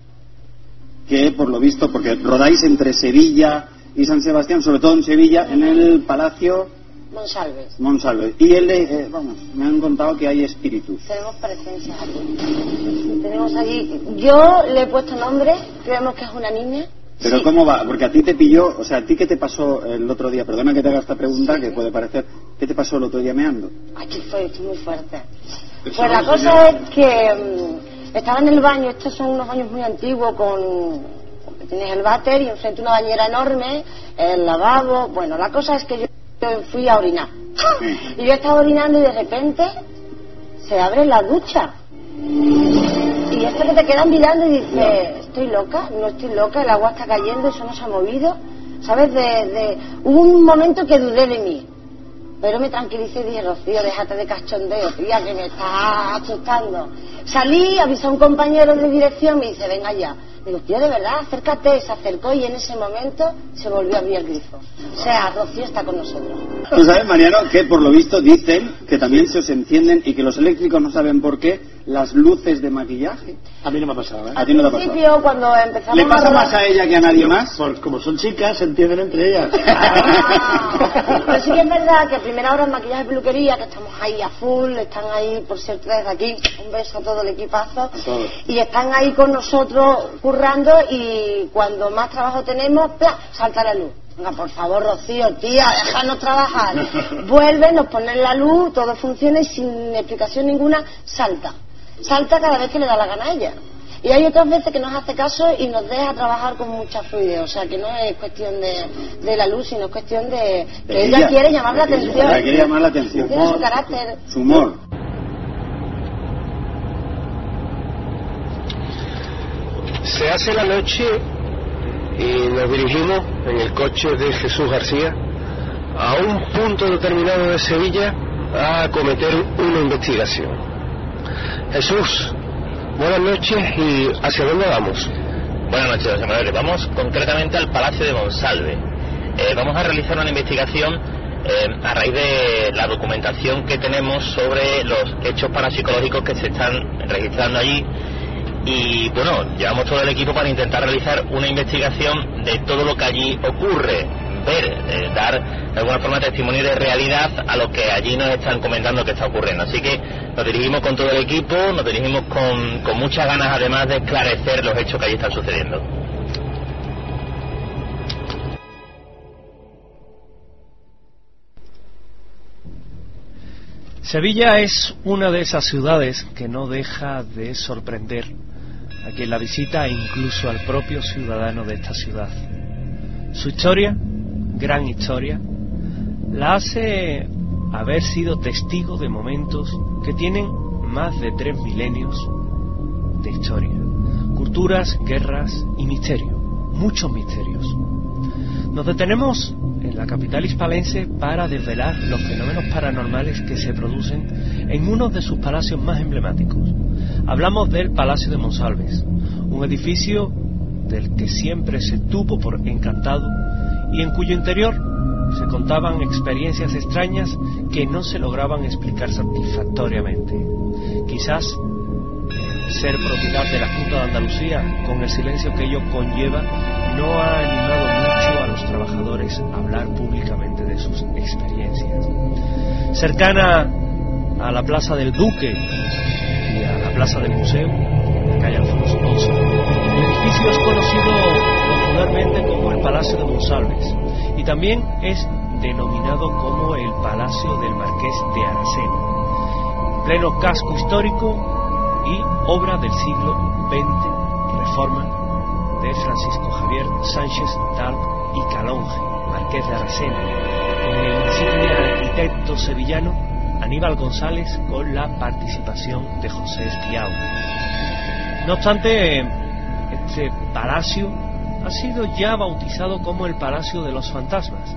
que, por lo visto, porque rodáis entre Sevilla y San Sebastián, sobre todo en Sevilla, en el Palacio Monsalves. Y me han contado que hay espíritus.
Tenemos presencias aquí. Tenemos allí. Yo le he puesto nombre, creemos que es una niña.
Pero sí. ¿Cómo va? Porque a ti te pilló, o sea, ¿a ti qué te pasó el otro día? Perdona que te haga esta pregunta, sí, que puede parecer. ¿Qué te pasó el otro día meando?
Aquí fue muy fuerte. Pues la cosa es que estaba en el baño, estos son unos baños muy antiguos, que tienes el váter y enfrente una bañera enorme, el lavabo. Bueno, la cosa es que yo fui a orinar. Y yo estaba orinando y de repente se abre la ducha. Y esto que te quedan mirando y dices, ¿estoy loca? No estoy loca, el agua está cayendo, eso no se ha movido. ¿Sabes? Hubo un momento que dudé de mí. Pero me tranquilicé y dije, Rocío, déjate de cachondeo, tía, que me estás asustando. Salí, avisé a un compañero de dirección, me dice, venga ya. Digo, tío, de verdad, acércate. Se acercó y en ese momento se volvió a abrir el grifo. O sea, Rocío está con nosotros.
¿Tú sabes, Mariano, que por lo visto dicen que también se os encienden y que los eléctricos no saben por qué las luces de maquillaje?
A mí no me ha pasado, ¿eh?
A ti no te ha pasado.
Al principio, cuando empezamos
¿Le pasa más a ella que a nadie más?
Pues como son chicas, se entienden entre ellas.
Pero sí que es verdad que a primera hora en maquillaje y peluquería, que estamos ahí a full, están ahí, por cierto, desde aquí, un beso a todo el equipazo, y están ahí con nosotros currando, y cuando más trabajo tenemos, ¡plá!, salta la luz. Venga, por favor, Rocío, tía, déjanos trabajar. Vuelve, nos ponen la luz, todo funciona y sin explicación ninguna salta cada vez que le da la gana a ella. Y hay otras veces que nos hace caso y nos deja trabajar con mucha fluidez. O sea, que no es cuestión de la luz, sino es cuestión de que ella quiere llamar la atención.
Ella quiere llamar la atención.
Tiene su carácter.
Su humor.
Se hace la noche y nos dirigimos en el coche de Jesús García a un punto determinado de Sevilla a acometer una investigación. Jesús, buenas noches, ¿y hacia dónde vamos?
Buenas noches, José Manuel. Vamos concretamente al Palacio de Monsalve. Vamos a realizar una investigación a raíz de la documentación que tenemos sobre los hechos parapsicológicos que se están registrando allí. Y bueno, llevamos todo el equipo para intentar realizar una investigación de todo lo que allí ocurre, dar de alguna forma testimonio de realidad a lo que allí nos están comentando que está ocurriendo. Así que nos dirigimos con todo el equipo, nos dirigimos con muchas ganas además de esclarecer los hechos que allí están sucediendo.
Sevilla es una de esas ciudades que no deja de sorprender a quien la visita e incluso al propio ciudadano de esta ciudad. Su historia, gran historia, la hace haber sido testigo de momentos que tienen más de 3 milenios de historia. Culturas, guerras y misterio, muchos misterios. Nos detenemos en la capital hispalense para desvelar los fenómenos paranormales que se producen en uno de sus palacios más emblemáticos. Hablamos del Palacio de Monsalves, un edificio del que siempre se tuvo por encantado y en cuyo interior se contaban experiencias extrañas que no se lograban explicar satisfactoriamente. Quizás ser propiedad de la Junta de Andalucía, con el silencio que ello conlleva, no ha animado mucho a los trabajadores a hablar públicamente de sus experiencias. Cercana a la Plaza del Duque y a la Plaza del Museo, en la calle Alfonso XI, el edificio es conocido popularmente como el Palacio de Monsalves y también es denominado como el Palacio del Marqués de Aracena, pleno casco histórico y obra del siglo XX, reforma de Francisco Javier Sánchez Talc y Calonge, Marqués de Aracena, con el insigne arquitecto sevillano Aníbal González, con la participación de José Espiau. No obstante, este palacio ha sido ya bautizado como el Palacio de los Fantasmas,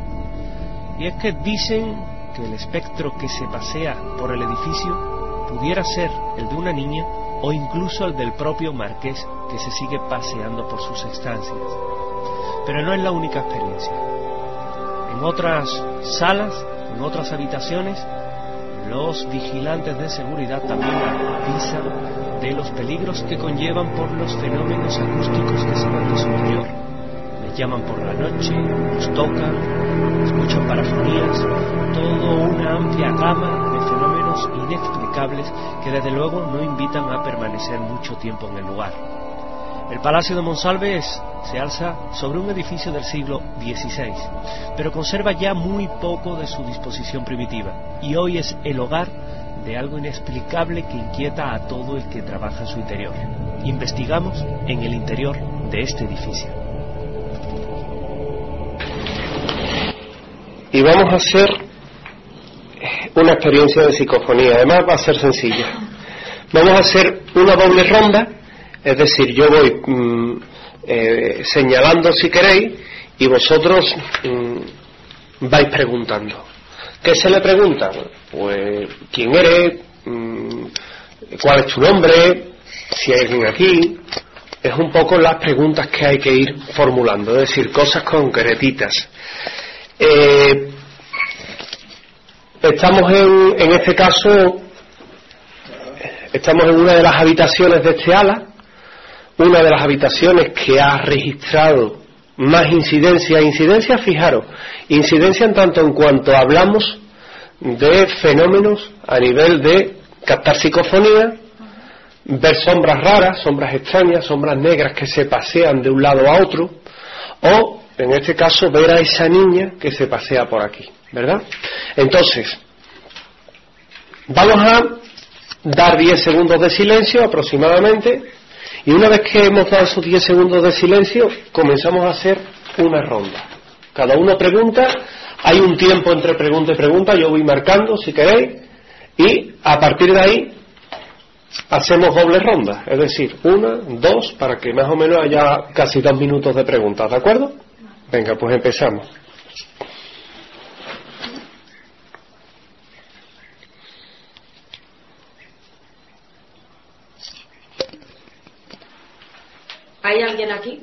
y es que dicen que el espectro que se pasea por el edificio pudiera ser el de una niña o incluso el del propio marqués que se sigue paseando por sus estancias. Pero no es la única experiencia. En otras salas, en otras habitaciones, los vigilantes de seguridad también avisan de los peligros que conllevan por los fenómenos acústicos que se van de su interior. Les llaman por la noche, los tocan, escuchan parafonías, toda una amplia gama de fenómenos inexplicables que desde luego no invitan a permanecer mucho tiempo en el lugar. El Palacio de Monsalves se alza sobre un edificio del siglo XVI, pero conserva ya muy poco de su disposición primitiva, y hoy es el hogar de algo inexplicable que inquieta a todo el que trabaja en su interior. Investigamos en el interior de este edificio.
Y vamos a hacer una experiencia de psicofonía. Además va a ser sencilla. Vamos a hacer una doble ronda, es decir, yo voy señalando si queréis y vosotros vais preguntando. ¿Qué se le pregunta? Pues quién eres, cuál es tu nombre, si hay alguien aquí. Es un poco las preguntas que hay que ir formulando, es decir, cosas concretitas. Estamos en este caso, estamos en una de las habitaciones de este ala, una de las habitaciones que ha registrado más incidencia, fijaros, incidencia en tanto en cuanto hablamos de fenómenos a nivel de captar psicofonía, ver sombras raras, sombras extrañas, sombras negras que se pasean de un lado a otro, o en este caso ver a esa niña que se pasea por aquí, ¿verdad? Entonces, vamos a dar 10 segundos de silencio aproximadamente, y una vez que hemos dado esos 10 segundos de silencio, comenzamos a hacer una ronda. Cada uno pregunta, hay un tiempo entre pregunta y pregunta, yo voy marcando si queréis, y a partir de ahí hacemos doble ronda, es decir, 1, 2, para que más o menos haya casi 2 minutos de preguntas, ¿de acuerdo? Venga, pues empezamos.
¿Hay alguien aquí?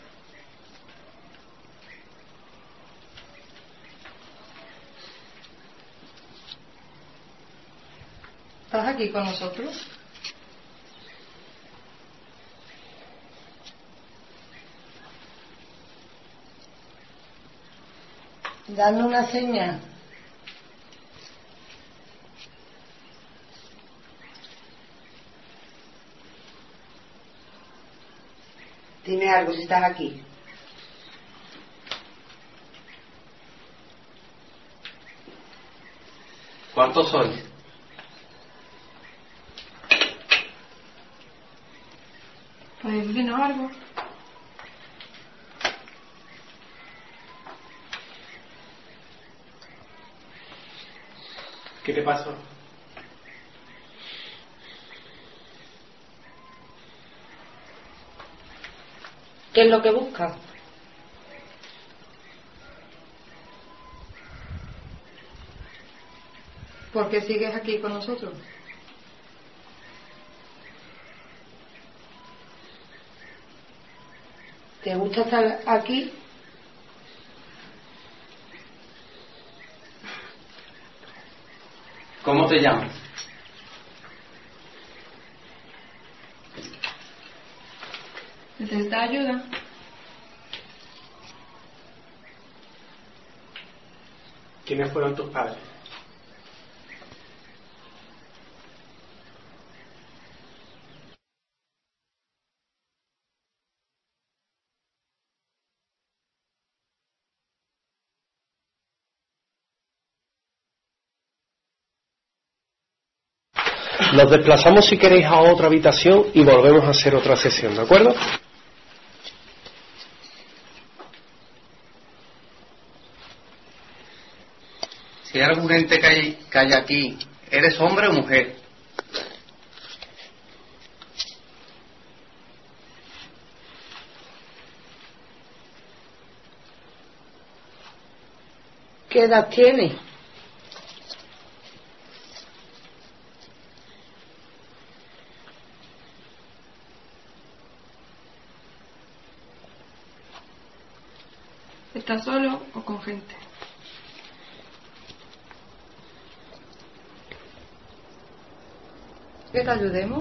¿Estás aquí con nosotros? Dame una señal. Dime algo si estás aquí.
¿Cuántos sois?
Pues dinos algo.
¿Qué te pasó?
¿Qué es lo que buscas? ¿Por qué sigues aquí con nosotros? ¿Te gusta estar aquí?
¿Cómo te llamas?
¿Necesitas ayuda?
¿Quiénes fueron tus padres?
Nos desplazamos si queréis a otra habitación y volvemos a hacer otra sesión, ¿de acuerdo?
Si hay algún ente que hay aquí, ¿eres hombre o mujer?
¿Qué edad tienes? ¿Estás solo o con gente? ¿Que te ayudemos?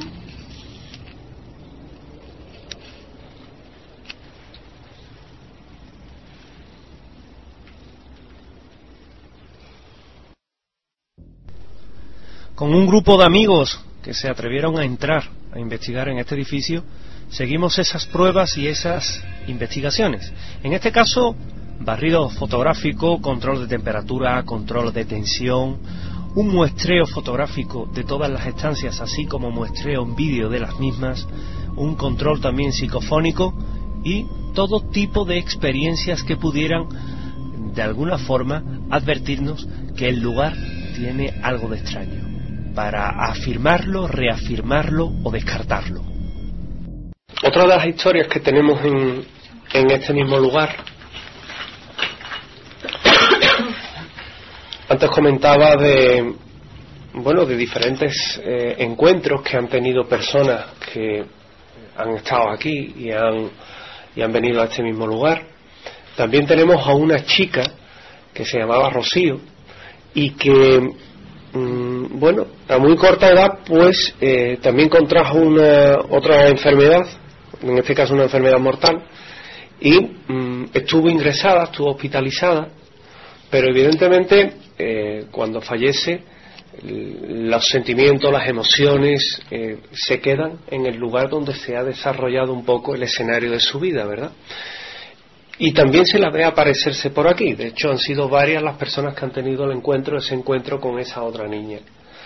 Con un grupo de amigos que se atrevieron a entrar a investigar en este edificio, seguimos esas pruebas y esas investigaciones. En este caso, barrido fotográfico, control de temperatura, control de tensión, un muestreo fotográfico de todas las estancias, así como muestreo en vídeo de las mismas, un control también psicofónico y todo tipo de experiencias que pudieran, de alguna forma, advertirnos que el lugar tiene algo de extraño, para afirmarlo, reafirmarlo o descartarlo.
Otra de las historias que tenemos en este mismo lugar, antes comentaba de diferentes encuentros que han tenido personas que han estado aquí y han venido a este mismo lugar. También tenemos a una chica que se llamaba Rocío y que a muy corta edad pues también contrajo otra enfermedad, en este caso una enfermedad mortal, y estuvo ingresada, estuvo hospitalizada, pero evidentemente cuando fallece los sentimientos, las emociones se quedan en el lugar donde se ha desarrollado un poco el escenario de su vida, ¿verdad? Y también se la ve aparecerse por aquí. De hecho, han sido varias las personas que han tenido ese encuentro con esa otra niña.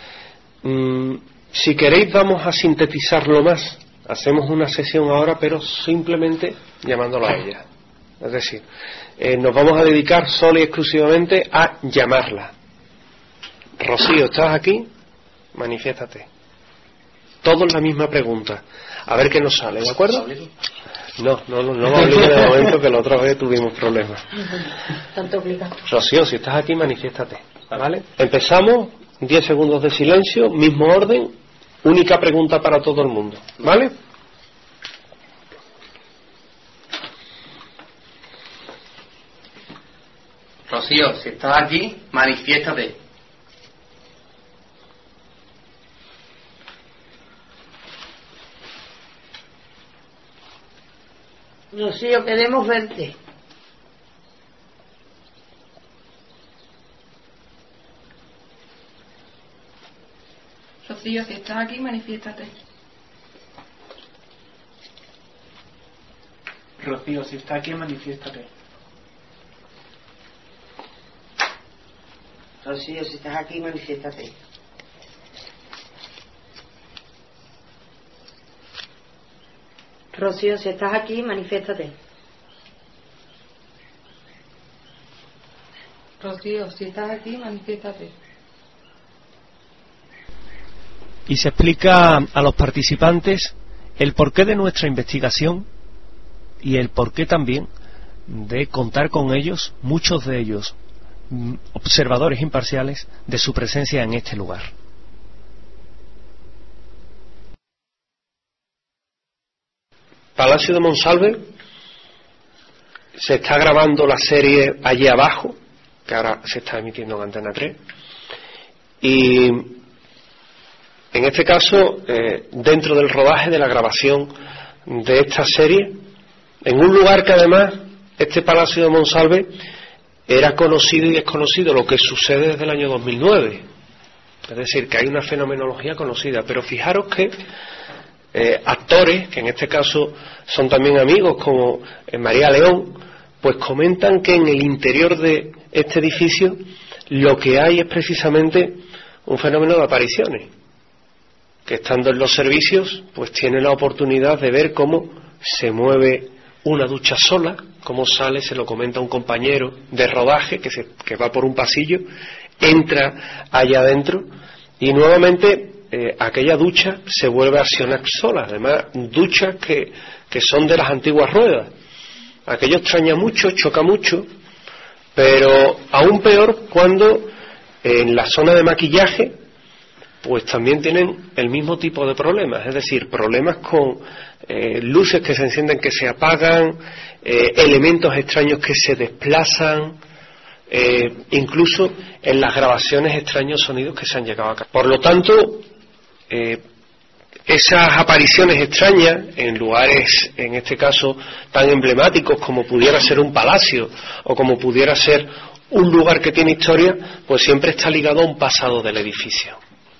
Si queréis, vamos a sintetizarlo más. Hacemos una sesión ahora, pero simplemente llamándola a ella. Es decir, nos vamos a dedicar solo y exclusivamente a llamarla. Rocío, ¿estás aquí? Manifiéstate. Todo es la misma pregunta. A ver qué nos sale, ¿de acuerdo? No me obligues de momento, que la otra vez tuvimos problemas. Rocío, si estás aquí, manifiéstate, ¿vale? Empezamos, 10 segundos de silencio, mismo orden, única pregunta para todo el mundo, ¿vale?
Rocío, si estás aquí, manifiéstate.
Rocío, queremos verte. Rocío, si estás aquí, manifiéstate.
Rocío, si estás aquí, manifiéstate.
Rocío, si estás aquí, manifiéstate. Rocío, si estás aquí, manifiéstate. Rocío, si estás aquí, manifiéstate.
y se explica a los participantes el porqué de nuestra investigación y el porqué también de contar con ellos, muchos de ellos observadores imparciales, de su presencia en este lugar.
Palacio de Monsalve, se está grabando la serie Allí Abajo, que ahora se está emitiendo en Antena 3, y en este caso, dentro del rodaje de la grabación de esta serie, en un lugar que además, este Palacio de Monsalve, era conocido y desconocido, lo que sucede desde el año 2009. Es decir, que hay una fenomenología conocida, pero fijaros que actores, que en este caso son también amigos, como María León, pues comentan que en el interior de este edificio lo que hay es precisamente un fenómeno de apariciones, que estando en los servicios pues tiene la oportunidad de ver cómo se mueve una ducha sola, cómo sale, se lo comenta un compañero de rodaje que va por un pasillo, entra allá adentro y nuevamente aquella ducha se vuelve a accionar sola. Además, duchas que son de las antiguas ruedas. Aquello extraña mucho, choca mucho, pero aún peor cuando en la zona de maquillaje pues también tienen el mismo tipo de problemas, es decir, problemas con luces que se encienden, que se apagan, elementos extraños que se desplazan, incluso en las grabaciones extraños sonidos que se han llegado a captar. Por lo tanto, esas apariciones extrañas en lugares, en este caso, tan emblemáticos como pudiera ser un palacio o como pudiera ser un lugar que tiene historia, pues siempre está ligado a un pasado del edificio.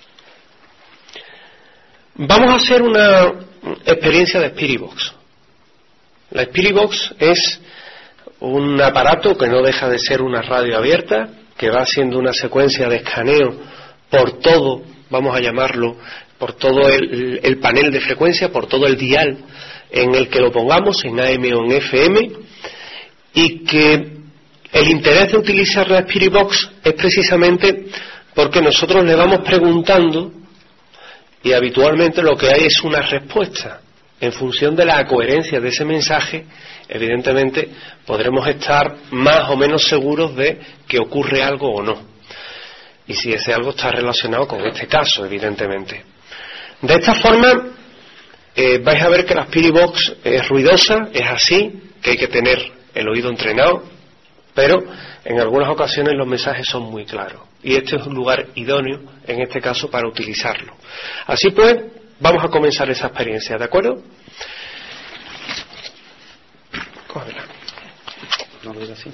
Vamos a hacer una experiencia de Spirit Box. La Spirit Box es un aparato que no deja de ser una radio abierta, que va haciendo una secuencia de escaneo por todo, vamos a llamarlo, por todo el panel de frecuencia, por todo el dial en el que lo pongamos, en AM o en FM, y que el interés de utilizar la Spirit Box es precisamente porque nosotros le vamos preguntando y habitualmente lo que hay es una respuesta. En función de la coherencia de ese mensaje, evidentemente podremos estar más o menos seguros de que ocurre algo o no. Y si ese algo está relacionado con este caso, evidentemente. De esta forma, vais a ver que la Spirit Box es ruidosa, es así, que hay que tener el oído entrenado, pero en algunas ocasiones los mensajes son muy claros. Y este es un lugar idóneo, en este caso, para utilizarlo. Así pues, vamos a comenzar esa experiencia, ¿de acuerdo? Cógela. No lo digo así.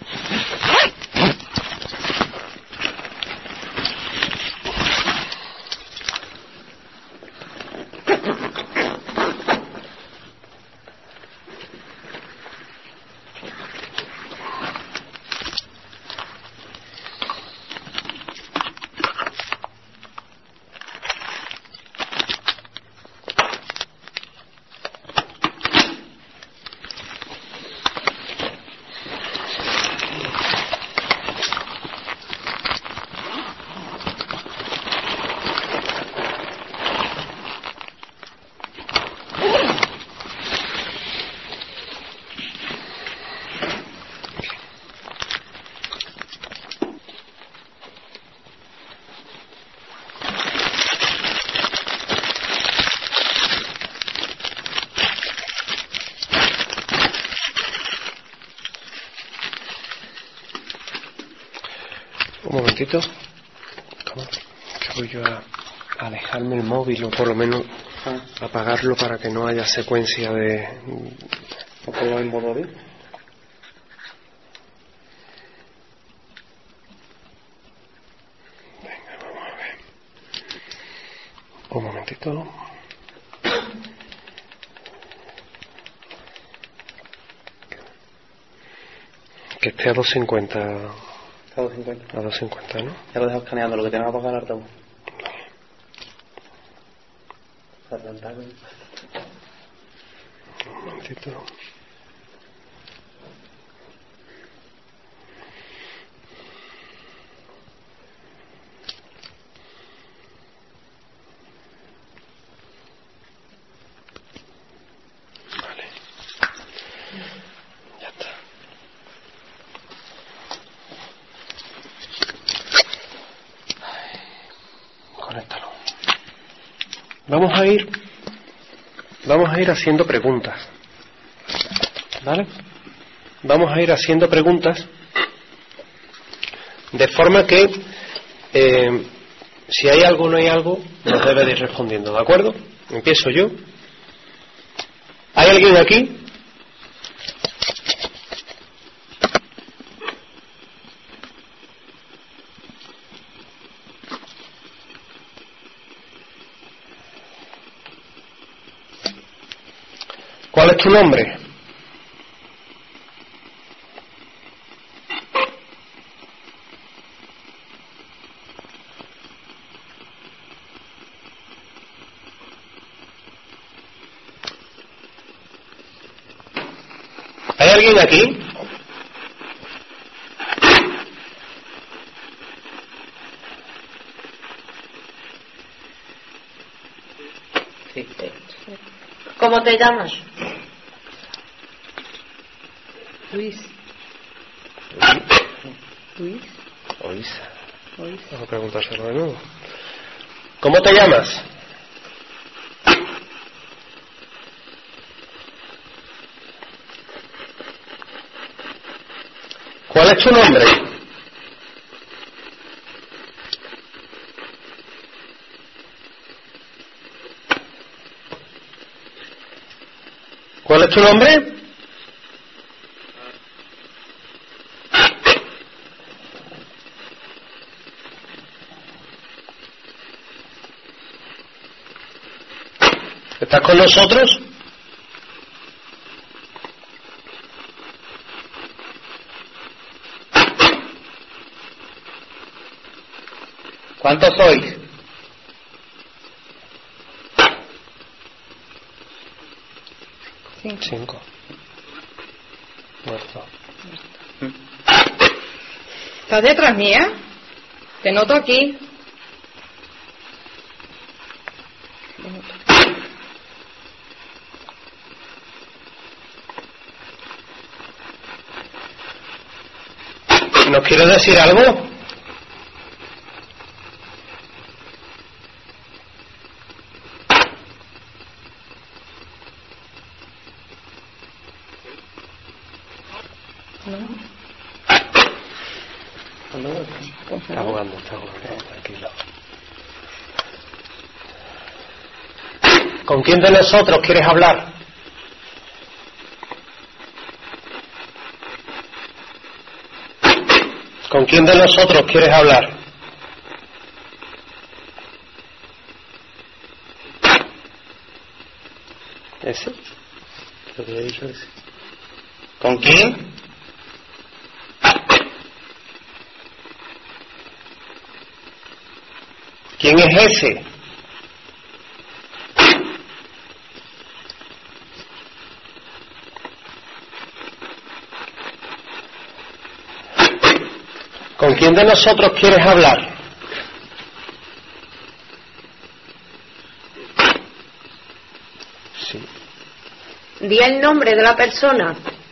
Un momentito. Que voy yo a alejarme el móvil o por lo menos apagarlo para que no haya secuencia de... ¿O pongo en modo avión? Venga, vamos a ver. Un momentito. Que esté a 250. A 250. A 250, ¿no?
Ya lo he dejado escaneando, lo que tenemos que apagar el altavoz.
Un momentito. vamos a ir haciendo preguntas, ¿vale? Vamos a ir haciendo preguntas de forma que si hay algo o no hay algo, nos debe de ir respondiendo, ¿de acuerdo? Empiezo yo. ¿Hay alguien aquí? ¿Cuál es tu nombre? ¿Hay alguien aquí?
¿Cómo te llamas? Luis. Luis.
Vamos a preguntárselo de nuevo. ¿Cómo te llamas? ¿Cuál es tu nombre? ¿Cuál es tu nombre? ¿Estás con nosotros?
¿Cuántos sois?
Cinco. Muerto.
¿Estás detrás mía? Te noto aquí.
¿Nos quieres decir algo? Está jugando, tranquilo. ¿Con quién de nosotros quieres hablar? ¿Con quién de nosotros quieres hablar? ¿Ese? Lo que he dicho ese.
¿Con quién?
¿Quién es ese? ¿Con quién de nosotros quieres hablar? Sí.
Di el nombre de la persona.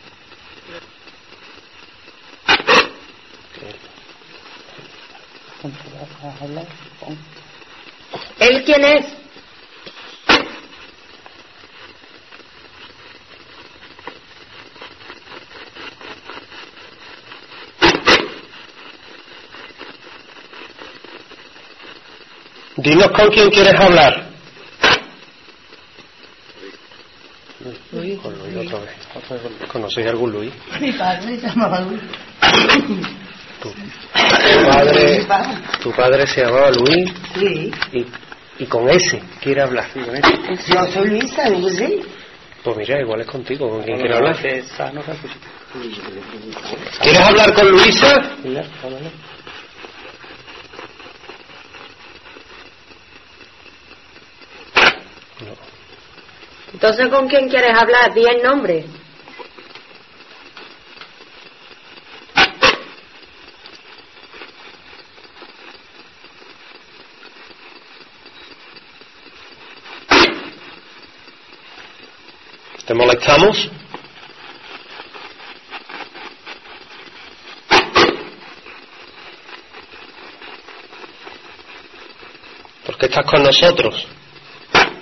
¿Él quién es?
Dinos con quién quieres hablar.
Luis.
Con Luis otra vez. ¿Conocéis algún Luis?
Mi padre se llamaba Luis.
Tu padre se llamaba Luis.
Sí.
Y con ese quiere hablar. ¿Sí? ¿Con ese?
Yo soy Luisa, ¿no es él?
Pues mira, igual es contigo. ¿Con quién quiere hablar? ¿Quieres hablar con Luisa?
Entonces, ¿con quién quieres hablar? Di el nombre.
¿Te molestamos? ¿Por qué estás con nosotros?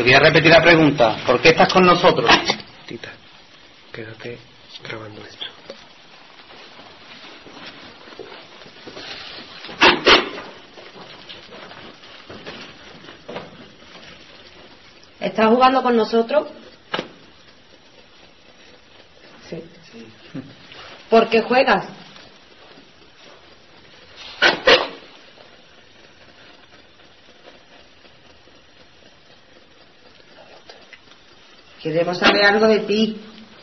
Te voy a repetir la pregunta. ¿Por qué estás con nosotros?
Tita, quédate grabando esto.
¿Estás jugando con nosotros? Sí. ¿Por qué juegas? Queremos saber algo de ti.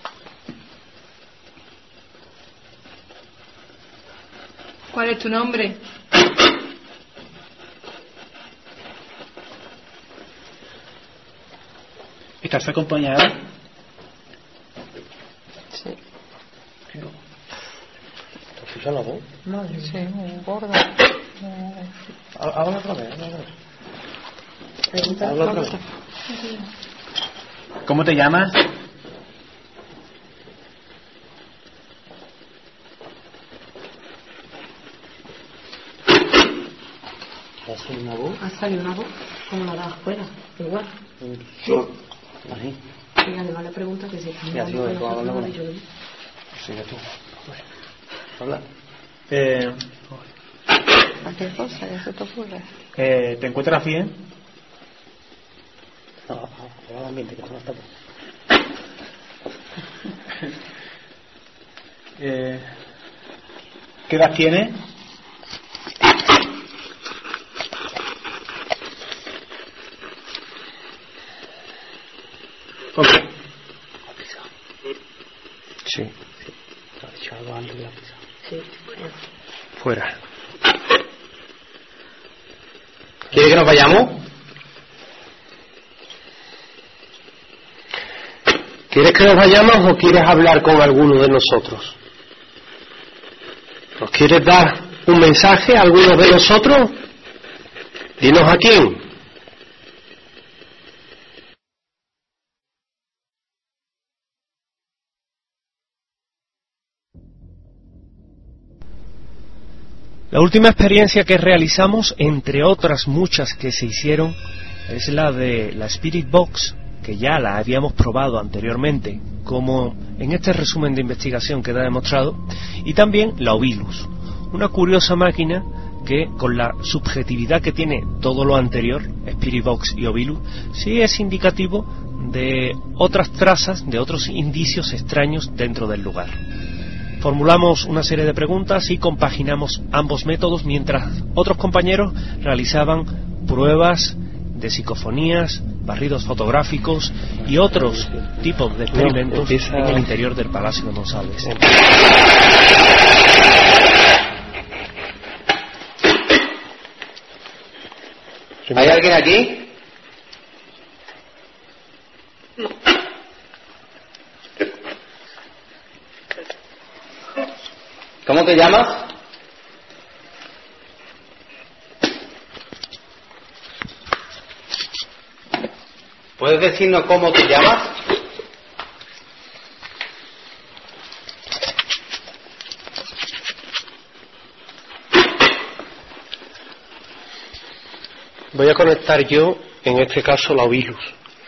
¿Cuál es tu nombre?
¿Estás acompañada?
Sí.
¿Te fijas la voz?
Madre
Sí, muy gordo.
Habla otra vez, habla otra vez.
Pregunta.
Habla otra vez.
¿Cómo te llamas?
¿Ha salido una voz?
¿Ha salido una voz? ¿Cómo la das fuera? Igual.
Así.
Y además le pregunta que si está
Ya, sí,
mirando
tú habla con él.
yo.
Sigue tú. Habla.
Cualquier cosa, ya se te ocurre.
¿Te encuentras bien?
No, habla ambiente, que esto no está bien.
¿Qué edad tienes?
Sí. ¿Te ha dicho algo antes de la pizza?
Sí.
Fuera.
¿Quiere que nos vayamos?
¿Quieres que nos vayamos o quieres hablar con alguno de nosotros? ¿Nos quieres dar un mensaje a alguno de nosotros? Dinos a quién.
La última experiencia que realizamos, entre otras muchas que se hicieron, es la de la Spirit Box, que ya la habíamos probado anteriormente, como en este resumen de investigación queda demostrado, y también la Ovilus, una curiosa máquina que, con la subjetividad que tiene todo lo anterior, Spirit Box y Ovilus, sí es indicativo de otras trazas, de otros indicios extraños dentro del lugar. Formulamos una serie de preguntas y compaginamos ambos métodos mientras otros compañeros realizaban pruebas de psicofonías, barridos fotográficos y otros tipos de experimentos en el interior del Palacio de Monsalves.
¿Hay alguien aquí? ¿Cómo te llamas? ¿Puedes decirnos cómo te llamas?
Voy a conectar yo, en este caso, la Ovilus.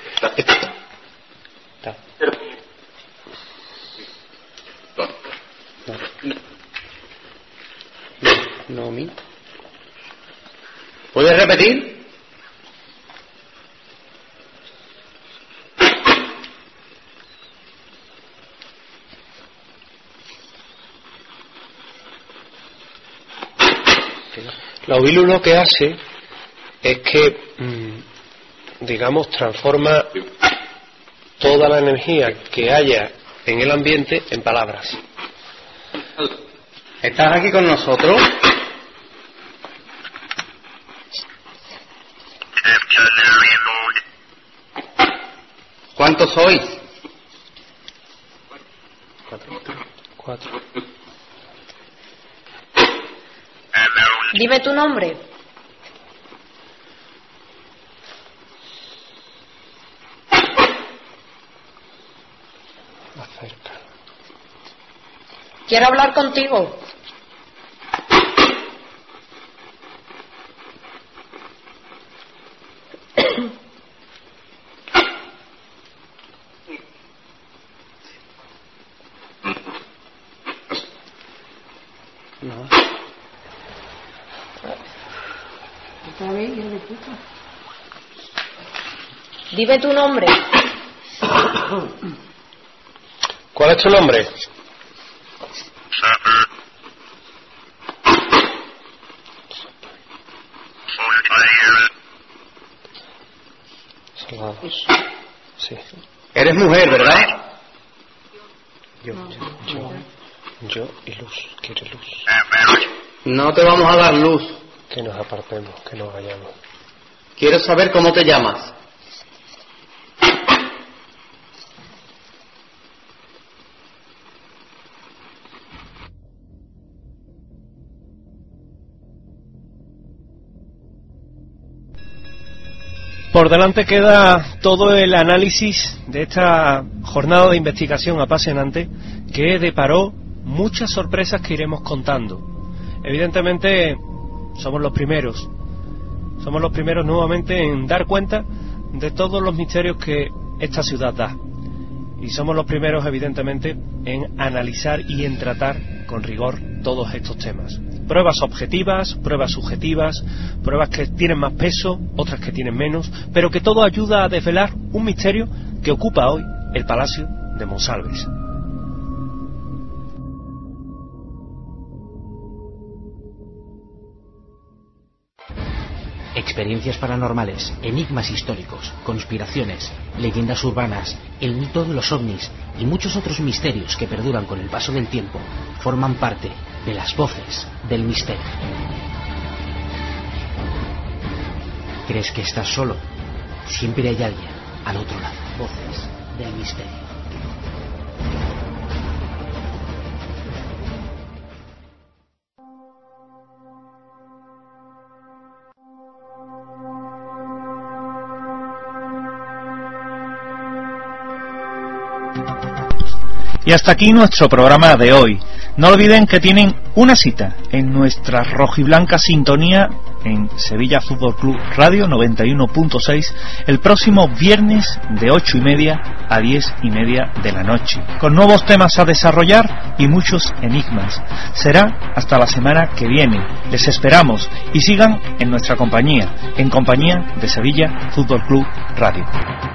No, a mí.
¿Puedes repetir?
La Ovilus lo que hace es que, digamos, transforma toda la energía que haya en el ambiente en palabras.
¿Estás aquí con nosotros? ¿Cuántos sois?
4.
Dime tu nombre.
Acerca.
Quiero hablar contigo.
Otra vez, hijo de puta.
Dime tu nombre.
¿Cuál es tu nombre? Sí.
Eres mujer, ¿verdad?
Yo y Luz. ¿Quiere luz?
No te vamos a dar luz.
Que nos apartemos, que nos vayamos.
Quiero saber cómo te llamas.
Por delante queda todo el análisis de esta jornada de investigación apasionante que deparó muchas sorpresas que iremos contando. Evidentemente somos los primeros nuevamente en dar cuenta de todos los misterios que esta ciudad da. Y somos los primeros, evidentemente, en analizar y en tratar con rigor todos estos temas. Pruebas objetivas, pruebas subjetivas, pruebas que tienen más peso, otras que tienen menos, pero que todo ayuda a desvelar un misterio que ocupa hoy el Palacio de Monsalves.
Experiencias paranormales, enigmas históricos, conspiraciones, leyendas urbanas, el mito de los ovnis y muchos otros misterios que perduran con el paso del tiempo forman parte de las voces del misterio. ¿Crees que estás solo? Siempre hay alguien al otro lado. Voces del misterio.
Y hasta aquí nuestro programa de hoy. No olviden que tienen una cita en nuestra rojiblanca sintonía en Sevilla Fútbol Club Radio 91.6 el próximo viernes de 8:30 a 10:30 de la noche, con nuevos temas a desarrollar y muchos enigmas. Será hasta la semana que viene. Les esperamos y sigan en nuestra compañía, en compañía de Sevilla Fútbol Club Radio.